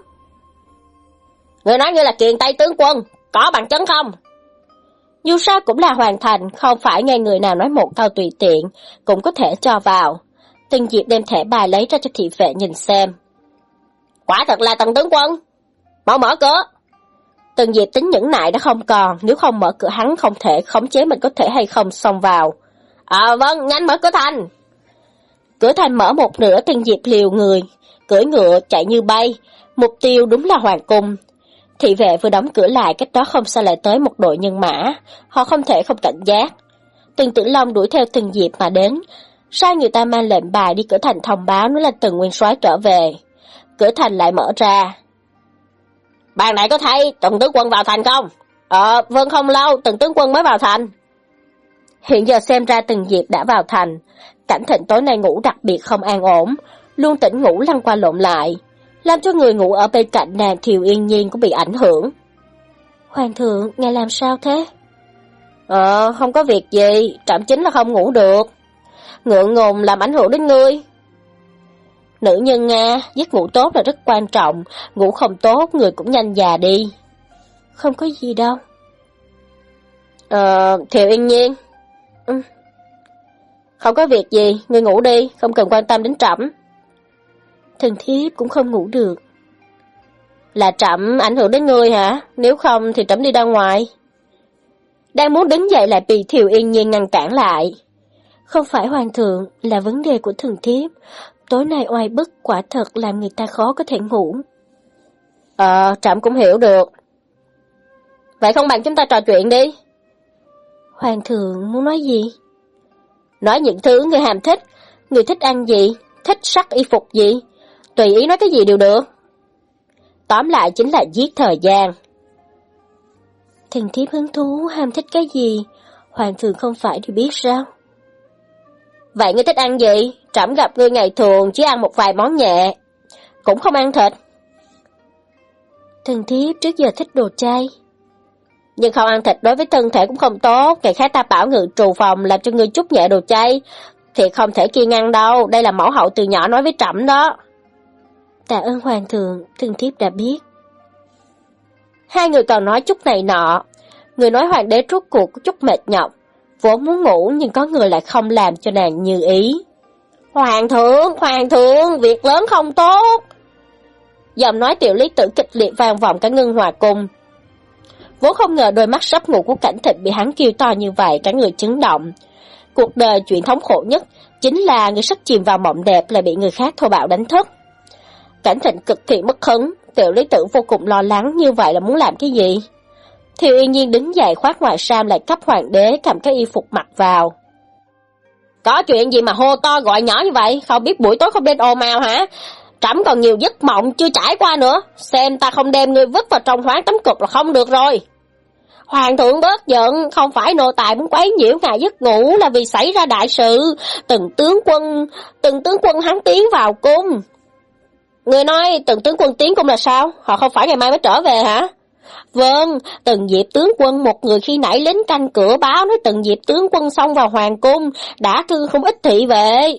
Người nói như là Kiền Tây tướng quân, có bằng chứng không? Dù sao cũng là hoàn thành, không phải nghe người nào nói một câu tùy tiện, cũng có thể cho vào. Từng Diệp đem thẻ bài lấy ra cho thị vệ nhìn xem. Quả thật là Tần tướng quân, mau mở cửa. Từng Diệp tính nhẫn nại đã không còn, nếu không mở cửa hắn không thể khống chế mình có thể hay không xông vào. À vâng, nhanh mở cửa thành. Cửa thành mở một nửa, Từng Diệp liều người, cưỡi ngựa chạy như bay, mục tiêu đúng là hoàng cung. Thị vệ vừa đóng cửa lại, cách đó không xa lại tới một đội nhân mã, họ không thể không cảnh giác. Tần Tử Long đuổi theo Từng Diệp mà đến, sai người ta mang lệnh bài đi cửa thành thông báo nói là Tần nguyên soái trở về. Cửa thành lại mở ra. Ban nãy có thấy Tần tướng quân vào thành không? Ờ, vâng, không lâu, Tần tướng quân mới vào thành. Hiện giờ xem ra Từng Diệp đã vào thành. Cảnh Thịnh tối nay ngủ đặc biệt không an ổn, luôn tỉnh ngủ lăn qua lộn lại, làm cho người ngủ ở bên cạnh nàng Thiều Yên Nhiên cũng bị ảnh hưởng. Hoàng thượng, ngài làm sao thế? Ờ, không có việc gì, trẫm chính là không ngủ được. Ngượng ngùng làm ảnh hưởng đến ngươi. Nữ nhân Nga, giấc ngủ tốt là rất quan trọng, ngủ không tốt người cũng nhanh già đi. Không có gì đâu. Ờ, Thiều Yên Nhiên. Ừ. Không có việc gì, ngươi ngủ đi, không cần quan tâm đến trẫm. Thần thiếp cũng không ngủ được. Là trẫm ảnh hưởng đến ngươi hả? Nếu không thì trẫm đi ra ngoài. Đang muốn đứng dậy lại bị Thiều Yên Nhiên ngăn cản lại. Không phải hoàng thượng, là vấn đề của thần thiếp. Tối nay oai bức quả thật làm người ta khó có thể ngủ. Ờ, trẫm cũng hiểu được. Vậy không bằng chúng ta trò chuyện đi. Hoàng thượng muốn nói gì? Nói những thứ người hàm thích. Người thích ăn gì, thích sắc y phục gì, tùy ý nói cái gì đều được. Tóm lại chính là giết thời gian. Thần thiếp hứng thú ham thích cái gì, hoàng thượng không phải đều biết sao? Vậy ngươi thích ăn gì? Trẫm gặp ngươi ngày thường chỉ ăn một vài món nhẹ, cũng không ăn thịt. Thần thiếp trước giờ thích đồ chay. Nhưng không ăn thịt đối với thân thể cũng không tốt, ngày khác ta bảo ngự trù phòng làm cho ngươi chút nhẹ đồ chay, thì không thể kiêng ăn đâu, đây là mẫu hậu từ nhỏ nói với trẫm đó. Tạ ơn hoàng thượng, thần thiếp đã biết. Hai người còn nói chút này nọ, người nói hoàng đế rốt cuộc có chút mệt nhọc, vốn muốn ngủ nhưng có người lại không làm cho nàng như ý. Hoàng thượng, hoàng thượng, việc lớn không tốt. Giọng nói Tiểu Lý Tử kịch liệt vang vọng cả ngân hòa cung. Vốn không ngờ đôi mắt sắp ngủ của Cảnh Thịnh bị hắn kêu to như vậy, cả người chấn động. Cuộc đời chuyện thống khổ nhất chính là người sắp chìm vào mộng đẹp lại bị người khác thô bạo đánh thức. Cảnh Thịnh cực kỳ bất hứng, Tiểu Lý Tử vô cùng lo lắng, như vậy là muốn làm cái gì? Thiều Yên Nhiên đứng dậy khoác ngoài sam lại cấp hoàng đế cầm cái y phục mặc vào. Có chuyện gì mà hô to gọi nhỏ như vậy, không biết buổi tối không nên ồn ào hả? Trẫm còn nhiều giấc mộng chưa trải qua nữa, xem ta không đem ngươi vứt vào trong hoáng tấm cục là không được rồi. Hoàng thượng bớt giận, không phải nô tài muốn quấy nhiễu ngài giấc ngủ, là vì xảy ra đại sự. Từng tướng quân, từng tướng quân hắn tiến vào cung. Người nói từng tướng quân tiến cung là sao? Họ không phải ngày mai mới trở về hả? Vâng, Từng Diệp tướng quân một người khi nãy lính canh cửa báo nói Từng Diệp tướng quân xông vào hoàng cung, đã thương không ít thị vệ.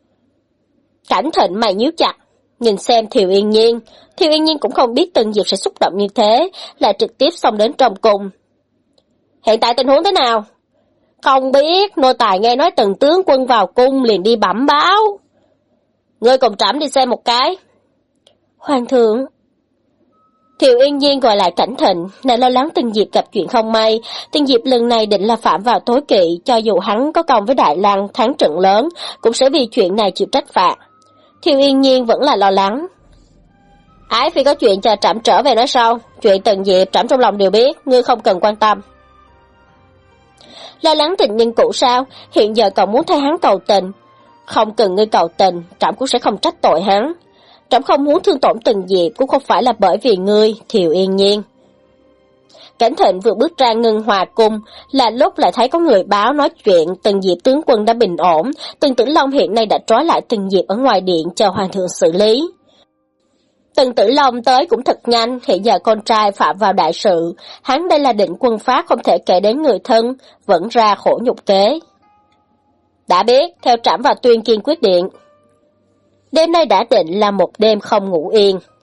Cảnh Thịnh mày nhíu chặt, nhìn xem Thiều Yên Nhiên. Thiều Yên Nhiên cũng không biết Từng Diệp sẽ xúc động như thế, lại trực tiếp xông đến trong cung. Hiện tại tình huống thế nào? Không biết, nô tài nghe nói Từng tướng quân vào cung liền đi bẩm báo. Ngươi cùng trẫm đi xem một cái. Hoàng thượng. Thiều Yên Nhiên gọi lại Cảnh Thịnh, nàng lo lắng Từng Diệp gặp chuyện không may. Từng Diệp lần này định là phạm vào tối kỵ, cho dù hắn có công với Đại Lăng thắng trận lớn, cũng sẽ vì chuyện này chịu trách phạt. Thiêu Yên Nhiên vẫn là lo lắng. Ái phi có chuyện chờ trẫm trở về nói sau, chuyện Tần Diệp trẫm trong lòng đều biết, ngươi không cần quan tâm. Lo lắng tình nhân cũ sao, hiện giờ còn muốn thay hắn cầu tình. Không cần ngươi cầu tình, trẫm cũng sẽ không trách tội hắn. Trẫm không muốn thương tổn Tần Diệp cũng không phải là bởi vì ngươi, Thiều Yên Nhiên. Cảnh Thịnh vừa bước ra Ngân Hòa cung, là lúc lại thấy có người báo nói chuyện Tần Diệp tướng quân đã bình ổn, Tần Tử Long hiện nay đã trói lại Tần Diệp ở ngoài điện chờ hoàng thượng xử lý. Tần Tử Long tới cũng thật nhanh, hiện giờ con trai phạm vào đại sự, hắn đây là định quân phát không thể kể đến người thân, vẫn ra khổ nhục kế. Đã biết, theo trẫm và Tuyên Kiên quyết điện. Đêm nay đã định là một đêm không ngủ yên.